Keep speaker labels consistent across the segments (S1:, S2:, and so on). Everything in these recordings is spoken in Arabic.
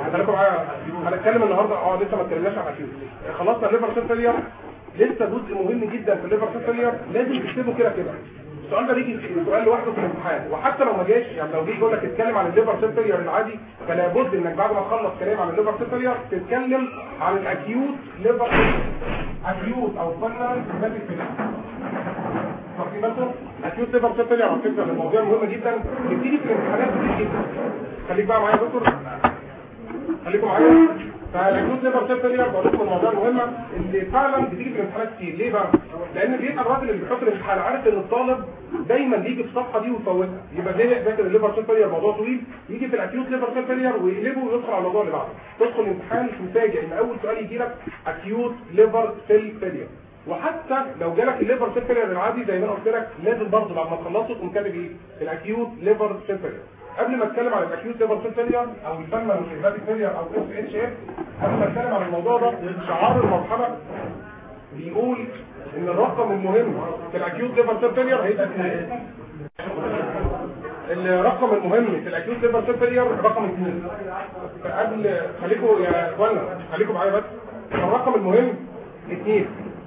S1: خليكم معايا. هنتكلم النهارده لسه ما اتكلمناش عن اكيوت. خلصنا الليفر سيل فيلير، لسه جزء مهم جدا في الليفر سيل فيلير لازم تكتبه كده. السؤال ده بيجي سؤال لوحده في الامتحان، وحتى لو ما جاش يعني لو جه يقول لك اتكلم عن الليفر سيل فيلير العادي، فلا بد انك بعد ما تخلص كلام عن الليفر سيل فيلير تتكلم عن الاكيوت ليفر اكيوت او فاينل هيباتيك فيلير. واخدين بالكم؟ اكيوت ليفر سيل فيلير على فكره الموضوع مهم جدا، بتيجي في الامتحانات كتير جدا. خليك بقى معايا يا دكتور، خليكم معايا. فالاكيوت ليفر سيل فيلير بقول لكم الموضوع المهمه اللي فعلا بتيجي في الامتحانات كتير. ليه بقى؟ لان بيبقى الراجل اللي بيحط الامتحان عارف ان الطالب دايما بيجي في الصفحه دي ويفوتها، يبقى زي ذاكر الليفر سيل فيلير موضوع طويل، يجي في الاكيوت ليفر سيل فيلير ويقلبه ويدخل على الموضوع اللي بعده. تدخل الامتحان تفاجئ ان اول سؤال يجي لك اكيوت ليفر سيل فيلير. وحتى لو جالك الليفر سيل فيلير العادي زي ما انا قلت لك لازم برضه بعد ما تخلصه تقوم كاتب ايه؟ الاكيوت ليفر سيل فيلير. قبل ما اتكلم عن الاكيوت ليفر سيل فيلير او يسمى الهيباتيك فيلير او اس اتش اف، قبل ما اتكلم عن الموضوع ده شعار المرحله بيقول ان الرقم المهم في الاكيوت ليفر سيل فيلير هيبقى الرقم المهم في الاكيوت ليفر سيل فيلير رقم 2. فقبل خليكم يا اخوانا خليكم معايا بس، الرقم المهم 2.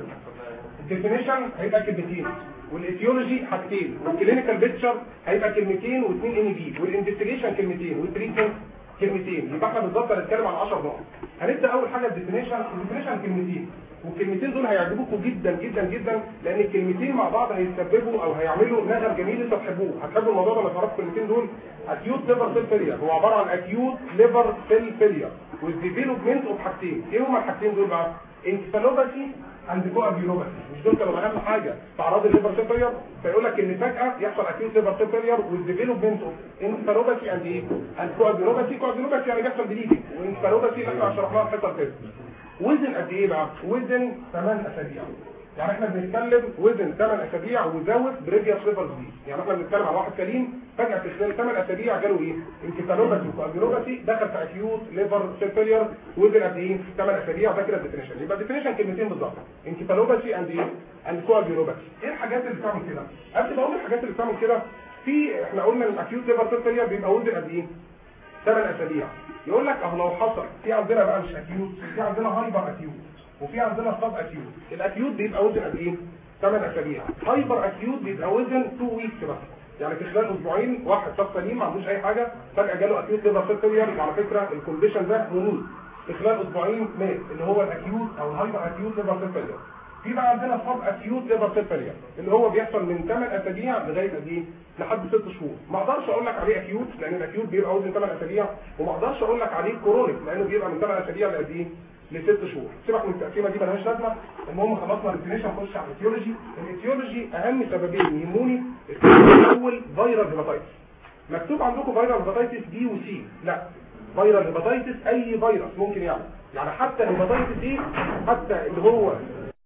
S1: الديفينيشن هيبقى كلمتين، والايتيولوجي حاجتين، والكلينيكال بيكتشر هيبقى كلمتين واثنين ان بي، والانفستيجيشن كلمتين، والتريتمنت كلمتين. يبقى احنا بالظبط هنتكلم عن 10 نقط. هنبدا اول حاجه الديفينيشن كلمتين، والكلمتين دول هيعجبوكم جدا جدا جدا، لان الكلمتين مع بعض هيسببوا او هيعملوا نغم جميل انتوا تحبوه. هتحبوا الموضوع ده لما تعرفوا الكلمتين دول. اكيوت ليفر سيل فيلير هو عباره عن اكيوت ليفر سيل فيلير والديفلوبمنت اوف حاجتين. ايه هما الحاجتين دول بقى؟ انسفالوباثي عند كوابيولوباثي. مش دول كانوا اهم حاجه في اعراض الليفر سيل فيلير؟ فيقول لك ان فجاه يحصل اكيوت ليفر سيل فيلير والديفلوبمنت اوف انسفالوباثي عند ايه؟ عند كوابيولوباثي. كوابيولوباثي يعني بيحصل بليدنج، وانسفالوباثي اللي احنا شرحناها في الحته اللي فاتت. وزن قد ايه بقى؟ وزن 8 اسابيع. يعني احنا بنتكلم وزن 8 اسابيع وزود بريفيوس ليفر ديزيز. يعني احنا بنتكلم على واحد سليم فجاه في خلال 8 اسابيع جاله ايه؟ انكفالوباثي وكوابيولوباثي، دخل في اكيوت ليفر سيل فيلير. وزن قد ايه؟ 8 اسابيع. ده كده الديفينيشن. يبقى الديفينيشن كلمتين بالظبط، انكفالوباثي اند ايه؟ اند كوابيولوباثي. ايه الحاجات اللي بتعمل كده؟ قبل ما اقول الحاجات اللي بتعمل كده، في احنا قلنا الاكيوت ليفر سيل فيلير بيبقى وزن قد ايه؟ 8 اسابيع. يقول لك اهو لو حصل في عندنا بقى مش اكيوت، في عندنا هايبر اكيوت وفي عندنا سب اكيوت. الاكيوت بيبقى وزن قد ايه؟ 8 اسابيع. هايبر اكيوت بيبقى وزن 2 ويكس بس، يعني في خلال اسبوعين واحد شخص سليم ما عندوش اي حاجه فجاه جاله اكيوت ليفر سيل فيلير. وعلى فكره الكونديشن ده مميت، في خلال اسبوعين مات، اللي هو الاكيوت او الهايبر اكيوت ليفر سيل فيلير. في بقى عندنا سب اكيوت ليفر سيل فيلير اللي هو بيحصل من 8 اسابيع لغايه قد ايه؟ لحد 6 شهور. ما اقدرش اقول لك عليه اكيوت لان الاكيوت بيبقى وزن 8 اسابيع، وما اقدرش اقول لك عليه كرونيك لانه بيبقى من 8 اسابيع لقد ايه؟ ل6 شهور. سيبك من التقسيمه دي مالهاش لازمه. المهم خلصنا الديفينيشن، نخش على الايتيولوجي. الايتيولوجي اهم سببين يهموني. الاول فيرال هيباتايتس. مكتوب عندكم فيرال هيباتايتس بي وسي، لا، فيرال هيباتايتس اي فيروس ممكن يعني حتى الهيباتايتس دي، حتى اللي هو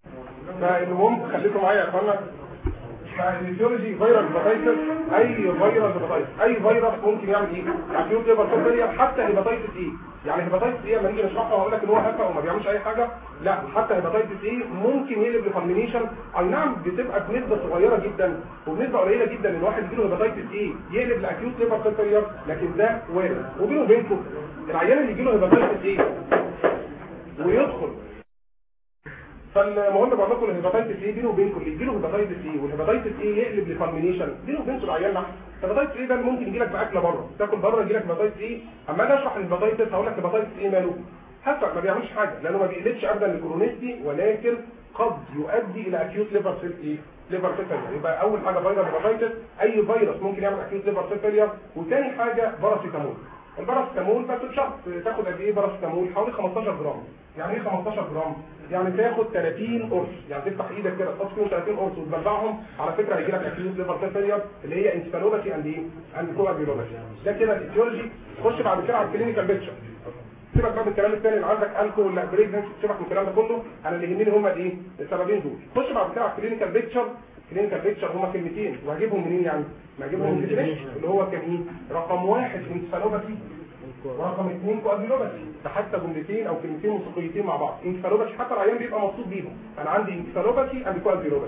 S1: فالمهم خليكم معايا يا اخوانا. فالفيزيولوجي فيروس هيباتايتس اي فيروس هيباتايتس اي فيروس ممكن يعمل ايه؟ اكيوت ليفر سيل فيلير. حتى هيباتايتس ايه؟ يعني هيباتايتس ايه لما نيجي نشرحها واقول لك ان هو هفا وما بيعملش اي حاجه؟ لا، حتى هيباتايتس ايه ممكن يقلب لفالمينيشن. اي نعم بتبقى بنسبه صغيره جدا وبنسبه قليله جدا ان الواحد يجي له هيباتايتس ايه يقلب لاكيوت ليفر سيل فيلير، لكن ده وارد. وبينه وبينكم العيان اللي يجي له هيباتايتس ايه ويدخل، فالمهم بقول لكم الهيباتايتس ايه بينه وبينكم اللي يجي له هيباتايتس ايه والهيباتايتس ايه يقلب لفالمينيشن، بينه وبينكم العيان نحس. الهيباتايتس ايه ده اللي ممكن يجي لك باكله بره، تاكل بره يجي لك هيباتايتس ايه. اما انا اشرح الهيباتايتس هقول لك هيباتايتس ايه ماله؟ حتى ما بيعملش حاجه لانه ما بيقلبش ابدا لكرونيستي، ولكن قد يؤدي الى اكيوت ليفر سيل ايه؟ ليفر سيل فيلير. يبقى اول حاجه فيروس هيباتايتس اي فيروس ممكن يعمل اكيوت ليفر سيل فيلير. وثاني حاجه باراسيتامول. الباراسيتامول بس بشرط تاخد قد ايه باراسيتامول؟ حوالي 15 جرام. يعني ايه 15 جرام؟ يعني تاخد 30 قرص، يعني تفتح ايدك كده تحط فيهم 30 قرص وتبلعهم. على فكره هيجي لك اكيوت ليفر سيل فيلير اللي هي انسفالوباثي عند ايه؟ عند كوابيولوباثي. ده كده الايتيولوجي. خش بعد كده على الكلينيكال بيكتشر. سيبك بقى من الكلام الثاني اللي عندك الكول ولا بريجنسي، سيبك من الكلام ده كله. انا اللي يهمني هم الايه؟ السببين دول. خش بعد كده على الكلينيكال بيكتشر. كلينيكال بيكتشر هم كلمتين، وهجيبهم منين يعني؟ ما اجيبهم من الديفينيشن اللي هو كان ايه؟ رقم 1 انسفالوباثي، ورقم 2 كوابيولوباثي. ده حتى جملتين او كلمتين موسيقيتين مع بعض. انسفالوباثي حتى العيان بيبقى مبسوط بيهم. انا عندي انسفالوباثي اند كوابيولوباثي.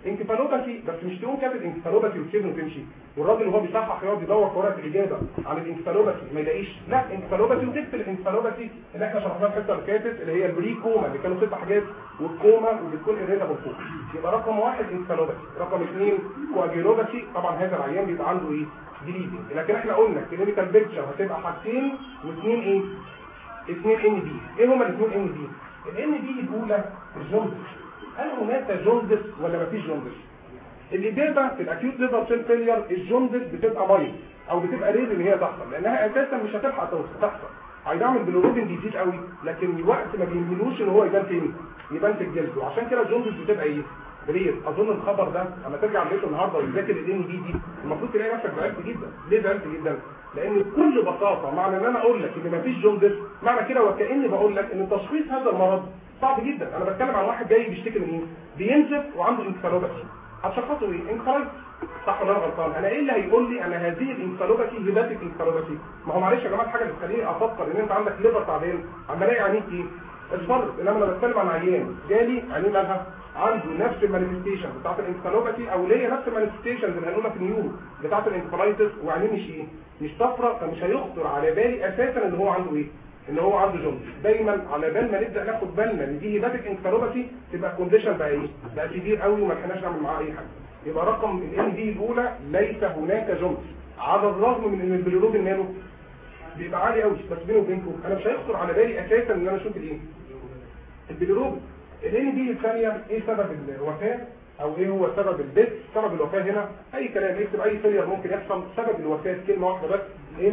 S1: انكفالوباثي بس مش تقوم كاتب انكفالوباثي وتسيبه وتمشي، والراجل اللي هو بيصحح يقعد يدور في ورقه الاجابه عن الانكفالوباثي ما يلاقيش، لا انكفالوباثي وتكتب الانكفالوباثي اللي احنا شرحناها الحته اللي فاتت اللي هي البري كوما اللي كانوا 6 حاجات، والكوما وبتكون irritable فوق. يبقى رقم 1 انكفالوباثي، رقم 2 كواجيلوباثي. طبعا هذا العيان بيبقى عنده ايه؟ ديليتنج، لكن احنا قلنا الكلينيكال بيكتشر هتبقى حاجتين واثنين ايه؟ 2 ان بي. ايه هما الاثنين ان بي؟ الان بي الاولى الجوندس. هل هناك جوندس ولا مفيش جوندس؟ الاجابه في الاكيوت ليفر سيل فيلير الجوندس بتبقى مايل او بتبقى رير ان هي تحصل، لانها اساسا مش هتلحق تحصل. هيعمل بالروبين بيزيد قوي، لكن الوقت ما بيميلوش ان هو يبان فين؟ يبان في الجلد، وعشان كده الجوندس بتبقى ايه؟ رير. اظن الخبر ده لما ترجع البيت النهارده وتذاكر الان بي دي المفروض تلاقي نفسك زعلت جدا. ليه زعلت جدا؟ لان بكل بساطه معنى ان انا اقول لك ان مفيش جوندس معنى كده وكاني بقول لك ان تشخيص هذا المرض صعب جدا. انا بتكلم عن واحد جاي بيشتكي من ايه؟ بينزف وعنده انكفالوباثي. هتشخصه ايه؟ انكفالوباثي. صح ولا انا غلطان؟ انا ايه اللي هيقول لي انا هذه الانكفالوباثي هيباتيك انكفالوباثي؟ ما هو معلش يا جماعه الحاجه اللي تخليني افكر ان انت عندك ليفر تعبان اما الاقي عينيك ايه؟ الفرق. انما انا بتكلم عن عيان جالي عينيه مالها؟ عنده نفس المانيفستيشن بتاعت الانكفالوباثي او ليه نفس المانيفستيشن اللي هنقولها في النيورو بتاعت الانكفالايتس، وعينيه مش ايه؟ مش صفرا، فمش هيخطر على بالي اساسا ان هو عنده ايه؟ ان هو عنده جوندس. دايما على بال ما نبدا ناخد بالنا ان دي هيباتيك انكفالوباثي تبقى كونديشن بقى ايه؟ بقى كبير قوي وما لحقناش نعمل معاه اي حاجه. يبقى رقم الان دي الاولى ليس هناك جوندس، على الرغم من ان البيليروبين ماله بيبقى عالي قوي، بس بيني وبينكم انا مش هيخطر على بالي اساسا ان انا اشوف الايه؟ البيليروبين. الان دي الثانيه ايه سبب الوفاه او ايه هو سبب الديث؟ سبب الوفاه هنا اي كلام يكتب اي فيلير ممكن يحصل. سبب الوفاه كلمه واحده بس،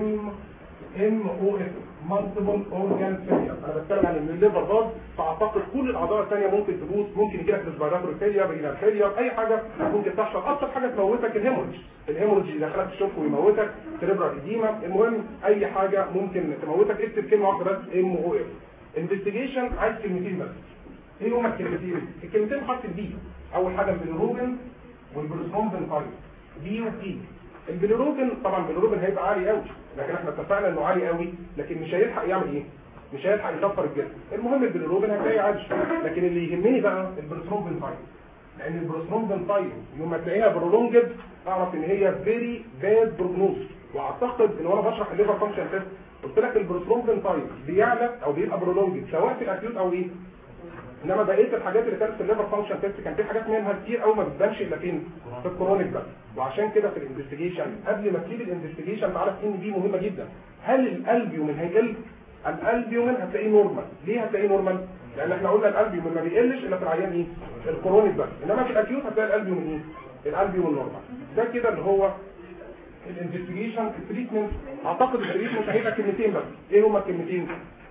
S1: MOF multiple organ failure. انا بتكلم عن ان الليفر باظ، فاعتقد كل الاعضاء الثانيه ممكن تبوظ، ممكن يجي لك ريسبيراتوري فيلير، رينال فيلير، اي حاجه ممكن تحصل. اكتر حاجه تموتك الهيموريدج يدخلك الشوك ويموتك، سيريبرال اديما، المهم اي حاجه ممكن تموتك. اكتب كلمه واحده بس MOF. انفستيجيشن عايز كلمتين بس. ايه هما الكلمتين؟ الكلمتين حرف البي. اول حاجه البيليروبين والبروثرومبين فايل بي وبي. البيليروبين طبعا البيليروبين هيبقى عالي قوي، لكن احنا اتفقنا انه عالي قوي لكن مش هيلحق يعمل ايه؟ مش هيلحق يكفر الجسم. المهم البيليروبين هتلاقيه عالي، لكن اللي يهمني بقى البروثرومبين فايل، لان البروثرومبين فايل يوم ما تلاقيها برولونجد اعرف ان هي فيري باد بروجنوز. واعتقد ان وانا بشرح الليفر فانكشن تيست قلت لك البروثرومبين فايل بيعلى او بيبقى برولونجد سواء في الاكيوت او ايه. انما بقيه الحاجات اللي كانت في الليفر فانكشن تيست كان في حاجات منها كتير قوي ما بتبانش الا فين؟ في الكرونيك بس. وعشان كده في الانفستيجيشن قبل ما تسيب الانفستيجيشن تعرف ان دي مهمه جدا. هل الالبيومين هيقل؟ الالبيومين هتلاقيه نورمال. ليه هتلاقيه نورمال؟ لان احنا قلنا الالبيومين ما بيقلش الا في العيان ايه؟ الكرونيك بس. انما في الاكيوت هتلاقي الالبيومين ايه؟ الالبيومين نورمال. ده كده اللي هو الانفستيجيشن. التريتمنت اعتقد التريتمنت هيبقى كلمتين بس. ايه هما الكلمتين؟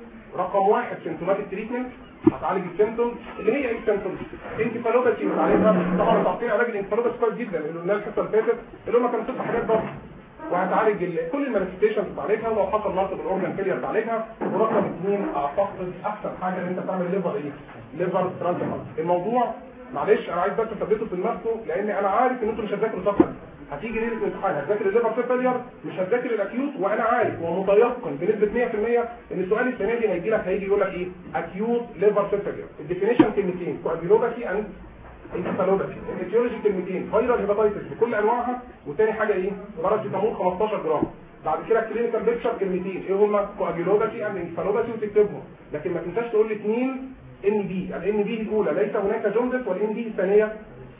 S1: رقم 1 سيمتوماتيك تريتمنت، هتعالج السيمتومز اللي هي ايه السيمتومز؟ انكفالوباثي بتعالجها. طبعا تعطيه علاج الانكفالوباثي كويس جدا اللي قلنا الحصه اللي فاتت اللي هم كانوا 6 حاجات بس. وهتعالج كل المانيفستيشنز بتعالجها، ولو حصل مالتيبل اورجان فيلير بتعالجها. ورقم 2 اعتقد احسن حاجه ان انت تعمل ليفر ايه؟ ليفر ترانسبلانت. الموضوع معلش انا عايز بس تثبته في دماغكم لان انا عارف ان انتم مش هتذاكروا صفحه. هتيجي ليله الامتحان هتذاكر الليفر سيل فيلير مش هتذاكر الاكيوت، وانا عارف ومتيقن بنسبه 100% ان السؤال السنه دي هيجي لك هيجي يقول لك ايه؟ اكيوت ليفر سيل فيلير. الديفينيشن كلمتين كواجيلوباثي اند انكفالوباثي. الايتيولوجي كلمتين فيرال هيباتايتس بكل انواعها، وثاني حاجه ايه؟ باراسيتامول 15 جرام. بعد كده كلينيكال بيكتشر كلمتين ايه هما؟ كواجيلوباثي اند انكفالوباثي وتكتبهم. لكن ما تنساش تقول لي 2 ان بي. الان بي الاولى ليس هناك جوندس، والان بي الثانيه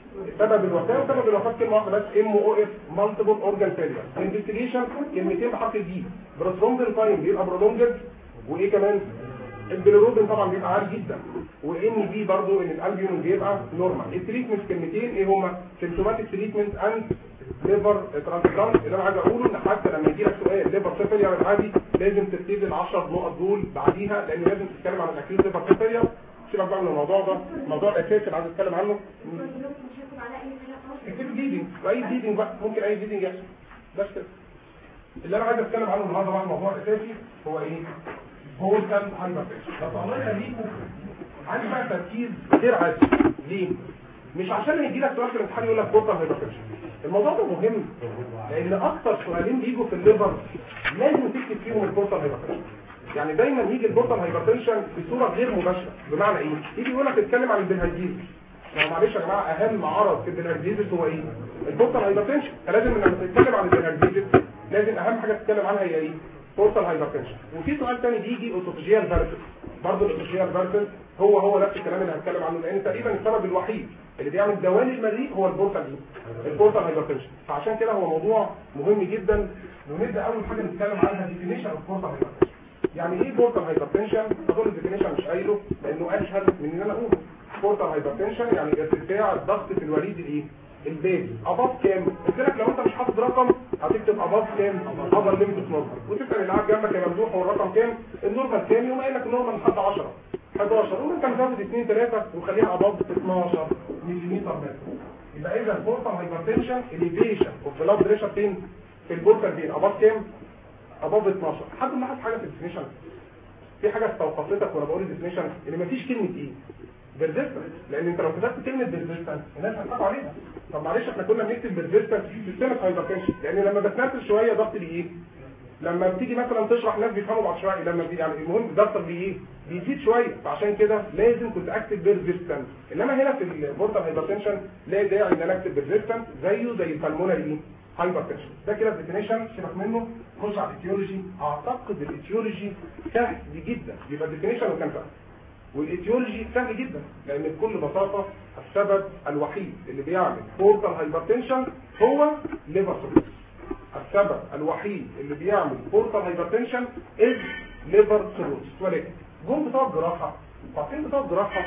S1: سبب الوفاه. وسبب الوفاه كلمه واحده بس MOF مالتيبل اورجان فيلير. انفستيجيشن كلمتين بحرف الدي. بروثرومبين فاين بيبقى برولونجد، وايه كمان؟ البيليروبين طبعا بيبقى عالي جدا، وان بي برضه ان الالبيومين بيبقى نورمال. التريتمنت كلمتين ايه هما؟ سيمتوماتيك تريتمنت اند ليفر ترانسبلانت. اللي انا عايز اقوله ان حتى لما يجي لك سؤال ليفر سيل فيلير العادي لازم تبتدي ال10 نقط دول بعديها، لان لازم تتكلم عن الاكيوت ليفر سيل فيلير. سيبك بقى من الموضوع ده، الموضوع الاساسي اللي عايز اتكلم عنه اكتب بليدنج. واي بليدنج بقى ممكن اي بليدنج يحصل. بس كده اللي انا عايز اتكلم عنه النهارده. بقى الموضوع الاساسي هو ايه؟ بورتال هايبرتنشن. لو طلعنا ليكم عندي بقى تركيز غير عادي. ليه؟ مش عشان يجي لك سؤال في الامتحان يقول لك بورتال هايبرتنشن. الموضوع ده مهم لان اكتر سؤالين بيجوا في الليفر لازم تكتب فيهم البورتال هايبرتنشن. يعني دايما يجي البورتال هايبرتنشن بصوره غير مباشره. بمعنى ايه؟ يجي يقول لك اتكلم عن البنهايديز، معلش يا جماعه اهم عرض في البنهارديزيس هو ايه؟ البورتال هايبرتنشن. فلازم لما تتكلم عن البنهارديزيس لازم اهم حاجه تتكلم عنها هي ايه؟ بورتال هايبرتنشن. وفي سؤال ثاني بيجي اوتوفيجيال فيرسس. برضه الاوتوفيجيال فيرسس هو نفس الكلام اللي هنتكلم عنه، لان تقريبا السبب الوحيد اللي بيعمل دوالي المريء هو البورتال هايبرتنشن. فعشان كده هو موضوع مهم جدا. ونبدا اول حاجه نتكلم عنها ديفينيشن اوف بورتال هايبرتنشن. يعني ايه بورتال هايبرتنشن؟ اقول الديفينيشن مش قايله لانه اسهل من ان انا اقوله. بورتال هايبرتنشن يعني ارتفاع الضغط في الوريد الايه؟ البيبي. اباف كام؟ قلت لك لو انت مش حاطط رقم هتكتب اباف كام؟ ابر ليميت نورمال، وتسال اللي قاعد جنبك يا ممدوح هو الرقم كام؟ النورمال كام؟ يقوم قايل لك النورمال لحد 10 11 وانت مزود 2 3 وخليها اباف 12 ملم بس. يبقى اذا البورتال هايبرتنشن اليفيشن اوف بلاد بريشر فين؟ في البورتال فين؟ اباف كام؟ اباف 12. حد لاحظ حاجه في الديفينيشن؟ في حاجه استوقفتك وانا بقول الديفينيشن ان مفيش كلمه ايه؟ بيرزيستنس. لان انت لو كتبت كلمه بيرزيستنس الناس هتخاف عليها. طب معلش احنا كنا بنكتب بيرزيستنس في سيستمك هايبرتنشن، لان لما بتنزل شويه ضغط بايه؟ لما بتيجي مثلا تشرح الناس بيفهموا بعد شويه لما يعني المهم الضغط بايه؟ بيزيد شويه. فعشان كده لازم كنت اكتب بيرزيستنس. انما هنا في البورتال هايبرتنشن لا داعي ان انا اكتب بيرزيستنس زيه زي البلمونري هايبرتنشن. ده كده الديفينيشن. سيبك منه خش على الايتيولوجي. اعتقد الايتيولوجي سهل جدا. يبقى الديفينيشن وكان سهل والايتيولوجي سهل جدا، لان بكل بساطه السبب الوحيد اللي بيعمل بورتال هايبرتنشن هو ليفر سيروسيس. السبب الوحيد اللي بيعمل بورتال هايبرتنشن از ليفر سيروسيس. ولكن جم بتوع الجراحه عارفين بتوع الجراحه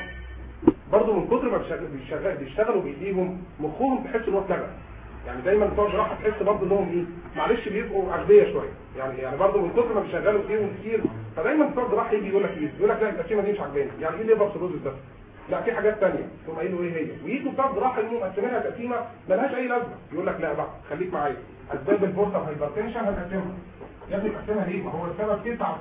S1: برضه من كتر ما بيشتغلوا بايديهم مخهم تحس ان هو اتلغى. يعني دايما بتوع الجراحه تحس برضه انهم ايه؟ معلش بيبقوا اغبياء شويه. يعني برضه من كتر ما بيشغلوا بايديهم كتير فدايما بتوع الجراحه يجي يقول لك ايه؟ يقول لك لا التقسيمه دي مش عجباني. يعني ايه ليفر سيروسيس ده؟ لا في حاجات ثانيه. ثم قايل له ايه هي؟ ويجوا بتوع الجراحه يقوموا مقسمينها تقسيمه مالهاش اي لازمه. يقول لك لا بقى خليك معايا. اسباب البورتال هايبرتنشن هنقسمها. يا ابني تقسمها ليه؟ ما هو السبب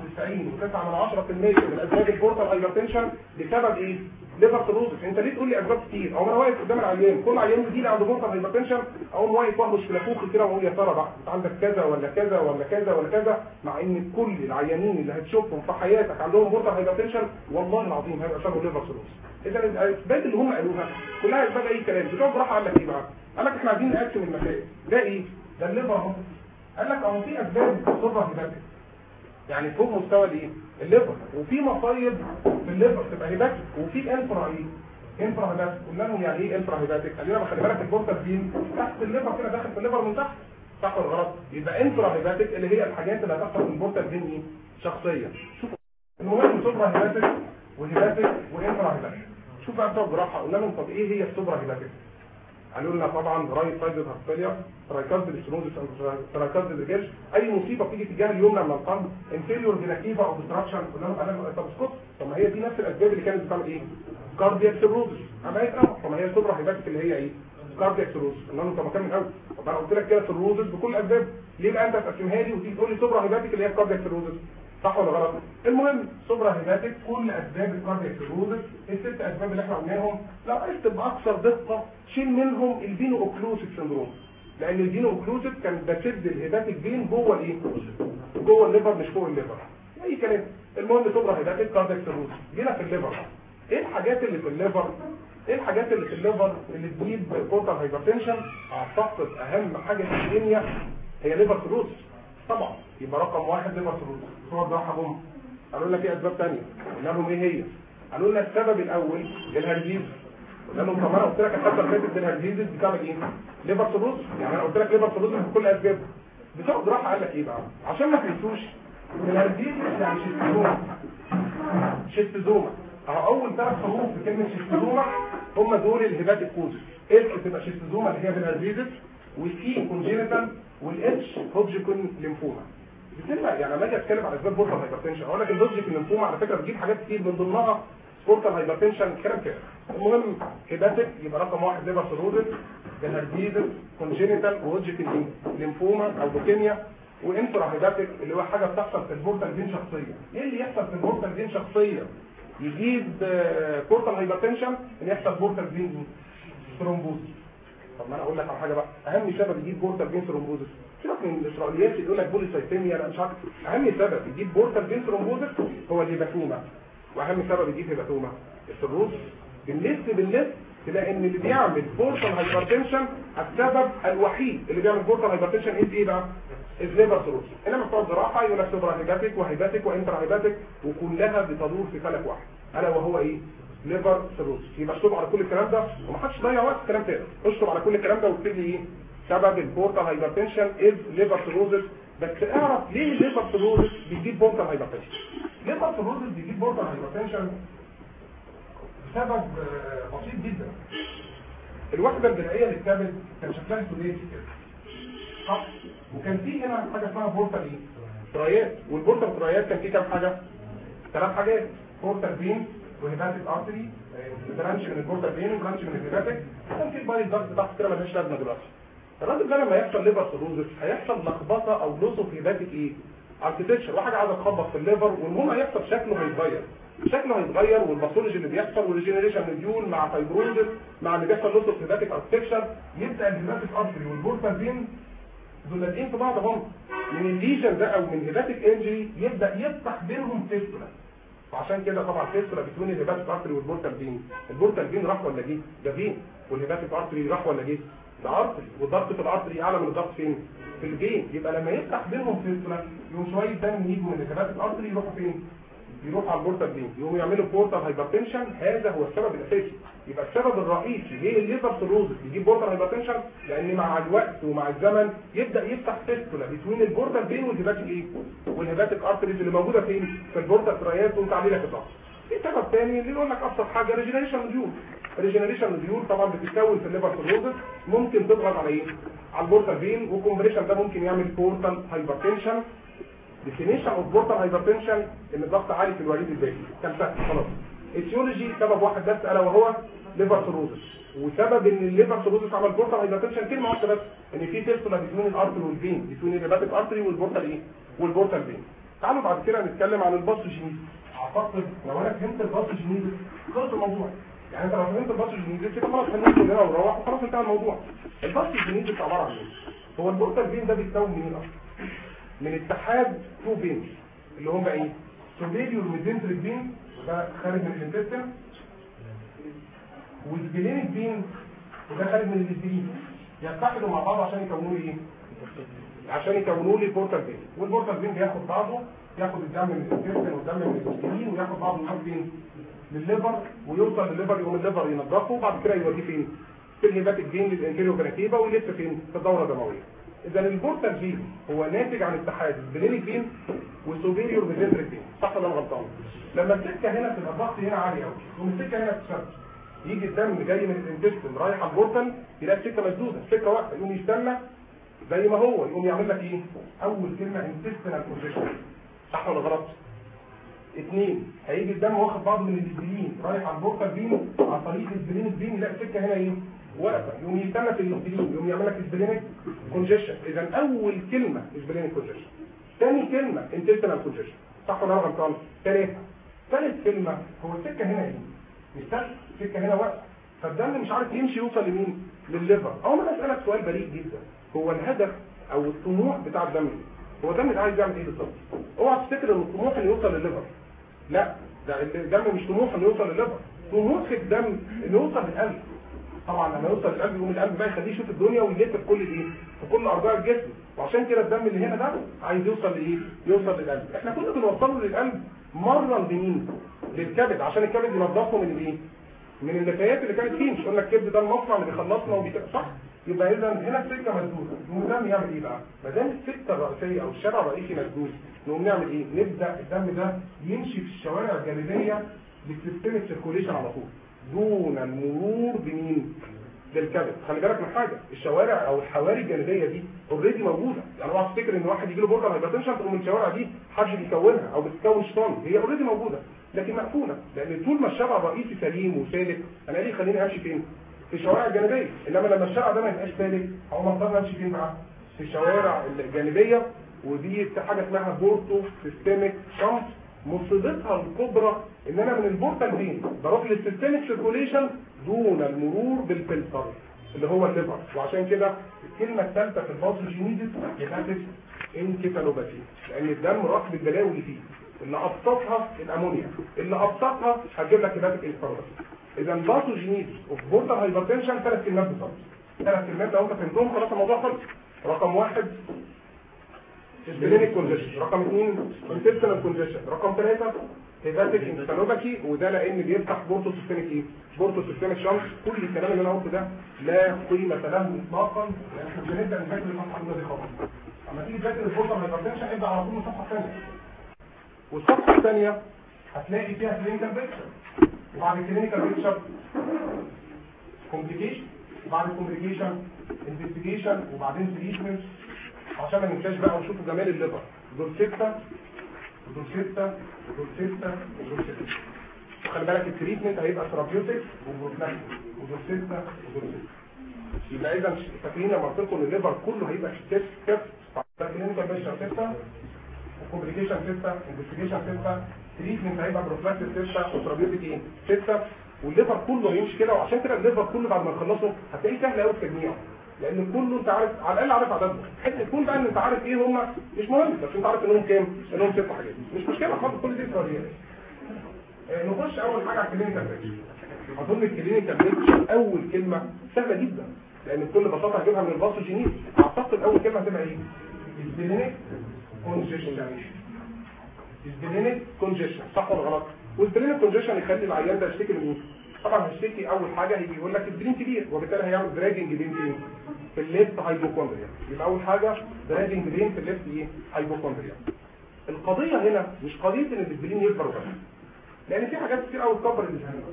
S1: 99.9% من اسباب البورتال هايبرتنشن بسبب ايه؟ ليفر سيروسيس. انت ليه تقول لي اسباب كتير؟ او انا واقف قدام العيان كل عيان يجي لي عنده بورتال هايبرتنشن اقوم واقف واهمش في نافوخي كده واقول يا ترى بقى انت عندك كذا ولا كذا ولا كذا ولا كذا، مع ان كل العيانين اللي هتشوفهم في حياتك عندهم بورتال هايبرتنشن والله العظيم هيبقى سبب ليفر سيروسيس. اذا الاسباب اللي هم قالوها كلها اسباب اي كلام. بتوع الجراحه قال لك ايه بقى؟ قال لك احنا عايزين نقسم المسائل. ده ايه؟ ده الليفر اهو. قال لك اهو في اسباب سوبر هيباتيك يعني فوق مستوى الايه؟ الليفر، وفي مصايب في الليفر تبقى هيباتيك، وفي انفرا ايه؟ انفرا هيباتيك. قلنا لهم يعني ايه انفرا هيباتيك؟ قال لنا خلي بالك البورتال فين؟ تحت الليفر كده داخل في الليفر من تحت. صح ولا غلط؟ يبقى انفرا هيباتيك اللي هي الحاجات اللي هتحصل في البورتال فين ايه؟ شخصيه. شوفوا المهم سوبر هيباتيك وهيباتيك وانفرا هيباتيك. شوف بقى بتوع الجراحه قلنا لهم طب ايه هي السوبر هيباتيك؟ قالوا لنا طبعا رايت سايد هارتفيليا، ترايكارديال ستينوزس، ترايكارديال ريجيرش، اي مصيبه بتيجي في الجهه اليمنى من القلب، انفيريور فيناكيفا او ديستراكشن. قلنا لهم طب اسكت، طب ما هي دي نفس الاسباب اللي كانت بتعمل ايه؟ كاردياك سيروزس. عمليه طب ما هي السوبر هيباتيك اللي هي ايه؟ كاردياك سيروزس. قلنا لهم طب ما كمل قوي. طب انا قلت لك كده سيروزس بكل اسباب، ليه بقى انت تقسمها لي وتيجي تقول لي سوبر هيباتيك اللي هي كاردياك سيروزس؟ صح ولا غلط؟ المهم سوبرا هيباتيك كل اسباب الكاردياك سيروزس، الست اسباب اللي احنا قلناهم لو عايز تبقى اكثر دقه شيل منهم الفينو اوكلوسيف سندروم، لان الفينو اوكلوسيف كان بتشد الهيباتيك فين جوه الايه؟ جوه الليفر مش فوق الليفر. اي كلام. المهم سوبرا هيباتيك كاردياك سيروزس. جينا في الليفر. ايه الحاجات اللي في الليفر؟ ايه الحاجات اللي في الليفر اللي تجيب بورتال هايبرتنشن؟ اعتقد اهم حاجه في الدنيا هي ليفر سيروزس. طبعا يبقى رقم واحد ليفر سيروزس. صور جراحه قالوا لنا في اسباب ثانيه. قلنا لهم ايه هي؟ قالوا لنا السبب الاول الهرجيز. قلنا لهم طب انا قلت لك الحته اللي فاتت الهرجيز بتعمل ايه؟ ليفر سيروزس. يعني انا قلت لك ليفر سيروزس بكل اسبابه. بتوع جراحه قال لك ايه بقى؟ عشان ما تنسوش الهرجيز يعني شيستوزوما. اهو اول 3 حروف في كلمه شيستوزوما هم دول الهيباتيك كوز. اس تبقى شيستوزوما اللي هي بالهرجيز، والسي كونجينيتال، والاتش هوبجكن ليمفوما. يعني لما اجي اتكلم على اسباب بورتال هايبرتنشن اقول لك الهوبجكن ليمفوما على فكره بتجيب حاجات كتير من ضمنها بورتال هايبرتنشن كلام كده. المهم هيباتيك يبقى رقم واحد ليفر سيروزس، بالهرجيز، كونجينيتال، وهوبجكن ليمفوما او لوكيميا، وانفرا هيباتيك اللي هو حاجه بتحصل في البورتال فين شخصيه. ايه اللي يحصل في البورتال فين شخصيه يجيب بورتال هايبرتنشن؟ ان يحصل بورتال فين ثرومبوز. طب ما انا اقول لك على حاجه بقى، اهم سبب يجيب بورتال فين ثرومبوزس سيبك من الاسرائيليات يقول لك بوليسايتيميا انا مش عارف. اهم سبب يجيب بورتال فين ثرومبوزس هو الهيباتوما، واهم سبب يجيب هيباتوما السيروز. بالليست تلاقي ان اللي بيعمل بورتال هايبرتنشن السبب الوحيد اللي بيعمل بورتال هايبرتنشن ايه بقى؟ الليفر سيروز. انما بتوع الجراحه يقول لك سوبرا هيباتيك وهيباتيك وانترا هيباتيك وكلها بتدور في فلك واحد الا وهو ايه؟ ليفر سيروز. يبقى اشطب على كل الكلام ده ومحدش يضيع وقت كلام تاني، اشطب على كل الكلام ده واكتب لي ايه؟ سبب البورتال هايبرتنشن از ليفر سيروز. بس اعرف ليه الليفر سيروز بيجيب بورتال هايبرتنشن. ليفر سيروز بيجيب بورتال هايبرتنشن بسبب بسيط جدا. الوحده البنائيه للكبد كان شكلها سوليتي كده صح؟ وكان في هنا حاجه اسمها بورتال ايه؟ ترايات، والبورتال ترايات كان فيه كام حاجه؟ 3 حاجات، بورتال فين وهيباتيك ارتري، برانش من البورتال فين وبرانش من الهيباتيك، وكان في بايل داكت تحت كده مالهاش لازمه دلوقتي. الراجل ده لما يحصل ليفر سيروزس هيحصل لخبطه او لوس اوف هيباتيك ايه؟ اركتشر، وحاجه عايزه تخبط في الليفر، والمهم هيحصل شكله هيتغير. شكله هيتغير والباثولوجي اللي بيحصل والريجنريشن مديول مع فايبروزس مع اللي بيحصل لوس اوف هيباتيك اركتشر، يبدا الهيباتيك ارتري والبورتال فين دول لازقين في بعض هم من الليجن ده او من هيباتيك انجري يبدا يفتح بينهم فيستولا. وعشان كده طبعا فيستولا بتكون الهيباتيك ارتري والبورتال فين. البورتال فين راح ولا جه؟ ده فين. والهيباتيك ارتري راح ولا جه؟ ده ارتري. والضغط في الارتري اعلى من الضغط فين؟ في الفين. يبقى لما يفتح بينهم فيستولا يقوم شويه دم يجوا من الهيباتيك ارتري يروحوا فين؟ يروح على البورتال فين، يقوموا يعملوا بورتال هايبرتنشن. هذا هو السبب الاساسي. يبقى السبب الرئيسي ليه الليفر سيروزس بيجيب بورتال هايبرتنشن لان مع الوقت ومع الزمن يبدا يفتح فيستولا بين البورتال فين والهيباتيك ايه؟ والهيباتيك ارتريز اللي موجوده فين؟ في البورتال ترايات وتعليلها في الضغط. في سبب ثاني اللي يقول لك ابسط حاجه ريجنريشن مديول. الريجنريشن مديول طبعا بتتكون في الليفر سيروزس، ممكن تضغط على ايه؟ على البورتال فين، والكومبريشن ده ممكن يعمل بورتال هايبرتنشن. definition of portal hypertension ان الضغط عالي في الوريد الباقي كان سهل خلاص. اتيولوجي سبب واحد بس الا وهو ليفر سيروزس. وسبب ان الليفر سيروزس عمل بورتال هايبرتنشن كلمه واحده بس، ان في فيستولا بين الارتري والفين، بين الهيباتيك ارتري والبورتال ايه؟ والبورتال فين. تعالوا بعد كده نتكلم عن الباثوجينيز. اعتقد لو انا فهمت الباثوجينيز خلص الموضوع. يعني انت لو فهمت الباثوجينيز كده خلاص هنمشي كلنا ونروح وخلاص انتهى الموضوع. الباثوجينيز عباره عن ايه؟ هو البورتال فين ده بيتكون من ايه؟ من اتحاد تو فينز اللي هم ايه؟ سوبيريور ميزنتريك فين وده خارج من الانتستين، والسبلينيك فين وده خارج من الاسبلين، يتحدوا مع بعض عشان يكونوا لي ايه؟ عشان يكونوا لي بورتال فين. والبورتال فين بياخد بعضه، ياخد الدم من الانتستين والدم من الاسبلين وياخد بعضه يروح فين؟ للليفر، ويوصل للليفر يقوم الليفر ينضفه وبعد كده يوديه فين؟ في الهيباتيك فين للانتيريو فينيكيفا ويلف فين؟ في الدوره الدمويه. اذا البورتال فين هو ناتج عن اتحاد السبلينيك فين والسوبيريور ميزنتريك فين، صح ولا غلطان؟ لما السكه هنا تبقى الضغط هنا عالي قوي والسكه هنا تتشد، يجي الدم جاي من الانتستين رايح على البورتال يلاقي السكه مسدوده، السكه واقفه، يقوم يستنى زي ما هو، يقوم يعمل لك ايه؟ اول كلمه انتستينال كونجيشن، صح ولا غلط؟ 2 هيجي الدم واخد بعضه من الاسبلين رايح على البورتال فين عن طريق السبلينيك فين، يلاقي السكه هنا ايه؟ واقفه، يقوم يستنى في الاسبلين، يقوم يعمل لك اسبلينيك كونجيشن. اذا اول كلمه اسبلينيك كونجيشن، ثاني كلمه انتستينال كونجيشن، صح ولا غلطان؟ ثالث كلمه هو السكه هنا ايه؟ مش سهل، السكه هنا واقفه، فالدم مش عارف يمشي يوصل لمين؟ للليفر. انا اسالك سؤال بريء جدا، هو الهدف او الطموح بتاع الدم هو الدم ده عايز يعمل ايه بالظبط؟ اوعى تفتكر ان الطموح انه يوصل للليفر، لا، ده الدم مش طموح انه يوصل للليفر، طموح الدم انه يوصل للقلب. طبعا لما يوصل للقلب يقوم القلب بقى يخليه يشوف الدنيا ويلف في كل ايه؟ في كل ارجاء الجسم، وعشان كده الدم اللي هنا ده عايز يوصل لايه؟ يوصل للقلب. احنا كنا بنوصله للقلب مره لمين؟ للكبد، عشان الكبد ينضفه من الايه؟ من النفايات اللي كانت فيه. مش قلنا الكبد ده المصنع اللي بيخلصنا صح؟ يبقى اذا هنا السكه مسدوده، نقوم الدم يعمل ايه بقى؟ ما دام السكه الرئيسيه او الشارع الرئيسي مسدود، نقوم نعمل ايه؟ نبدا الدم ده يمشي في الشوارع الجانبيه بالسيستميك سيركوليشن على طول دون المرور بمين؟ للكبد. خلي بالك من حاجه، الشوارع او الحواري الجانبيه دي اوريدي موجوده، يعني اوعى تفتكر ان واحد يجي له بورتال هايبرتنشن تقوم الشوارع دي حد بيكونها او بتكون شيطان، هي اوريدي موجوده لكن مقفوله، لان طول ما الشارع الرئيسي سليم وسالك انا ليه خليني امشي فين؟ في الشوارع الجانبيه. انما لما الشارع ده ما يبقاش سالك هو مضطر امشي فين بقى؟ في الشوارع الجانبيه، ودي حاجه اسمها بورتو سيستميك شنط. مصيبتها الكبرى ان انا من البورتال فين بروح للسيستميك سيركوليشن دون المرور بالفلتر اللي هو الليفر. وعشان كده الكلمه الثالثه في الباثوجينيزيس هي انكفالوباثي، لان الدم راح بالبلاوي اللي فيه، اللي ابسطها الامونيا، اللي ابسطها هتجيب لك هيباتيك انكفالوباثي. اذا باثوجينيز اوف بورتال هايبرتنشن 3 كلمات بالظبط. 3 كلمات لو انت فهمتهم خلاص الموضوع خلص. رقم 1 سبلينيك كونجيشن، رقم 2 انتستينال كونجيشن، رقم 3 هيباتيك انسانوباثي، وده لان بيفتح بورتو سيستميك ايه؟ بورتو سيستميك شنط. كل الكلام اللي انا قلته ده لا قيمه له اطلاقا، لان احنا بنبدا نذاكر الصفحه الاولى دي خالص. اما تيجي تذاكر البورتال هايبرتنشن ابدا على طول من الصفحه الثانيه. والصفحه الثانيه هتلاقي فيها كلينيكال بيكتشر، وبعد الكلينيكال بيكتشر كومبليكيشن، وبعد الكومبليكيشن انفستيجيشن، وبعدين تريتمنت. عشان ما ننساش بقى ونشوفوا جمال الليفر، دول 6 ودول 6 ودول 6 ودول 6. وخلي بالك التريتمنت هيبقى ثيرابيوتيك وبروفلاكتيك، ودول 6 ودول 6. يبقى اذا فاكرين لما قلت لكم ان الليفر كله هيبقى ستيب كلينيكال بيكتشر 6 وكومبليكيشن 6 انفستيجيشن 6 تريتمنت هيبقى بروفلاكتيك 6 وثيرابيوتيك ايه 6. والليفر كله هيمشي كده. وعشان كده الليفر كله بعد ما نخلصه هتلاقيه سهل قوي التجميع، لان كله انت عارف على الاقل عارف عددهم. حته تكون بقى ان انت عارف ايه هم مش مهم، بس انت عارف انهم كام، انهم 6 حاجات مش مشكله خالص. كل دي فرضيات. نخش اول حاجه على الكلينيكال بيكتشر. اظن الكلينيكال بيكتشر اول كلمه سهله جدا، لان بكل بساطه هجيبها من الباثوجينيز. اعتقد اول كلمه هتبقى ايه؟ سبلينيك كونجيشن. سبلينيك كونجيشن صح ولا غلط؟ والسبلينيك كونجيشن يخلي العيان ده يشتكي من ايه؟ طبعا هيشتكي اول حاجه هيجي يقول لك البرين كبير، وبالتالي هيعمل دراجنج بين فين؟ في الليفت هايبوكوندريا. يبقى اول حاجه دراجنج بين في الليفت ايه؟ هايبوكوندريا. القضيه هنا مش قضيه ان البرين يكبر بس، لان في حاجات كتير قوي تكبر البرين.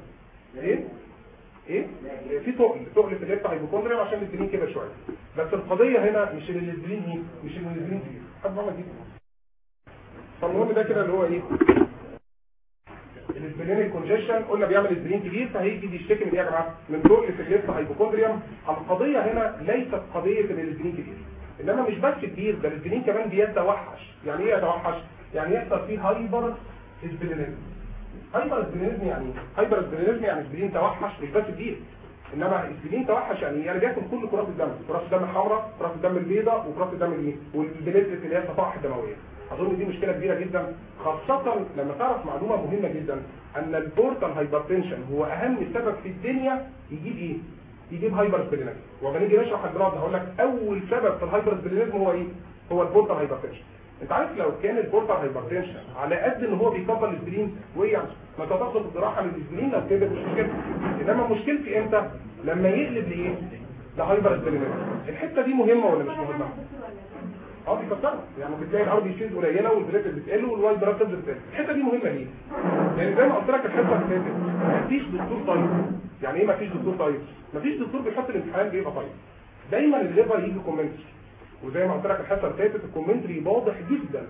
S1: ايه في تقل في الليفت هايبوكوندريا عشان البرين كبر شويه. بس القضيه هنا مش ان البرين ايه؟ مش ان البرين كبير. حد ما دي فالمهم ده كده اللي هو ايه؟ السبلينيك كونجيشن قلنا بيعمل السبلين كبير، فهيجي يشتكي من ايه يا جماعه؟ من تقل في الليفت هايبوكوندريوم. القضيه هنا ليست قضيه ان السبلين كبير، انما مش بس كبير، ده السبلين كمان بيتوحش. يعني ايه يتوحش؟ يعني يحصل فيه هايبر سبلينيزم. هايبر سبلينيزم يعني ايه؟ هايبر سبلينيزم يعني السبلين توحش مش بس كبير، انما السبلين توحش يعني بياكل كل كرات الدم، كرات الدم الحمراء، كرات الدم البيضاء، وكرات الدم الايه؟ والبليتلت اللي هي الصفائح الدمويه. اظن دي مشكله كبيره جدا، خاصه لما تعرف معلومه مهمه جدا ان البورتال هايبرتنشن هو اهم سبب في الدنيا يجيب ايه؟ يجيب هايبر سبلينيزم. وهنيجي نشرح الجراف هقول لك اول سبب في الهايبر سبلينيزم هو ايه؟ هو البورتال هايبرتنشن. انت عارف لو كان البورتال هايبرتنشن على قد ان هو بيكبر الاسبرين وايه يعني؟ ما تاخد الجراحه للاسبرين لو كبر مش مشكله، انما مشكلتي امتى؟ لما يقلب لايه؟ لهايبر سبلينيزم. الحته دي مهمه ولا مش مهمه؟ بيكترها، يعني بتلاقي الار بي سيز قليله والبليتلت بتقل والوايت بلاد سيلز بتقل. الحته دي مهمه ليه؟ لان زي ما قلت لك الحته اللي فاتت مفيش دكتور طيب. يعني ايه مفيش دكتور طيب؟ مفيش دكتور بيحط الامتحان بيبقى طيب. دايما الليفر يجي كومنتري، وزي ما قلت لك الحته اللي فاتت الكومنتري واضح جدا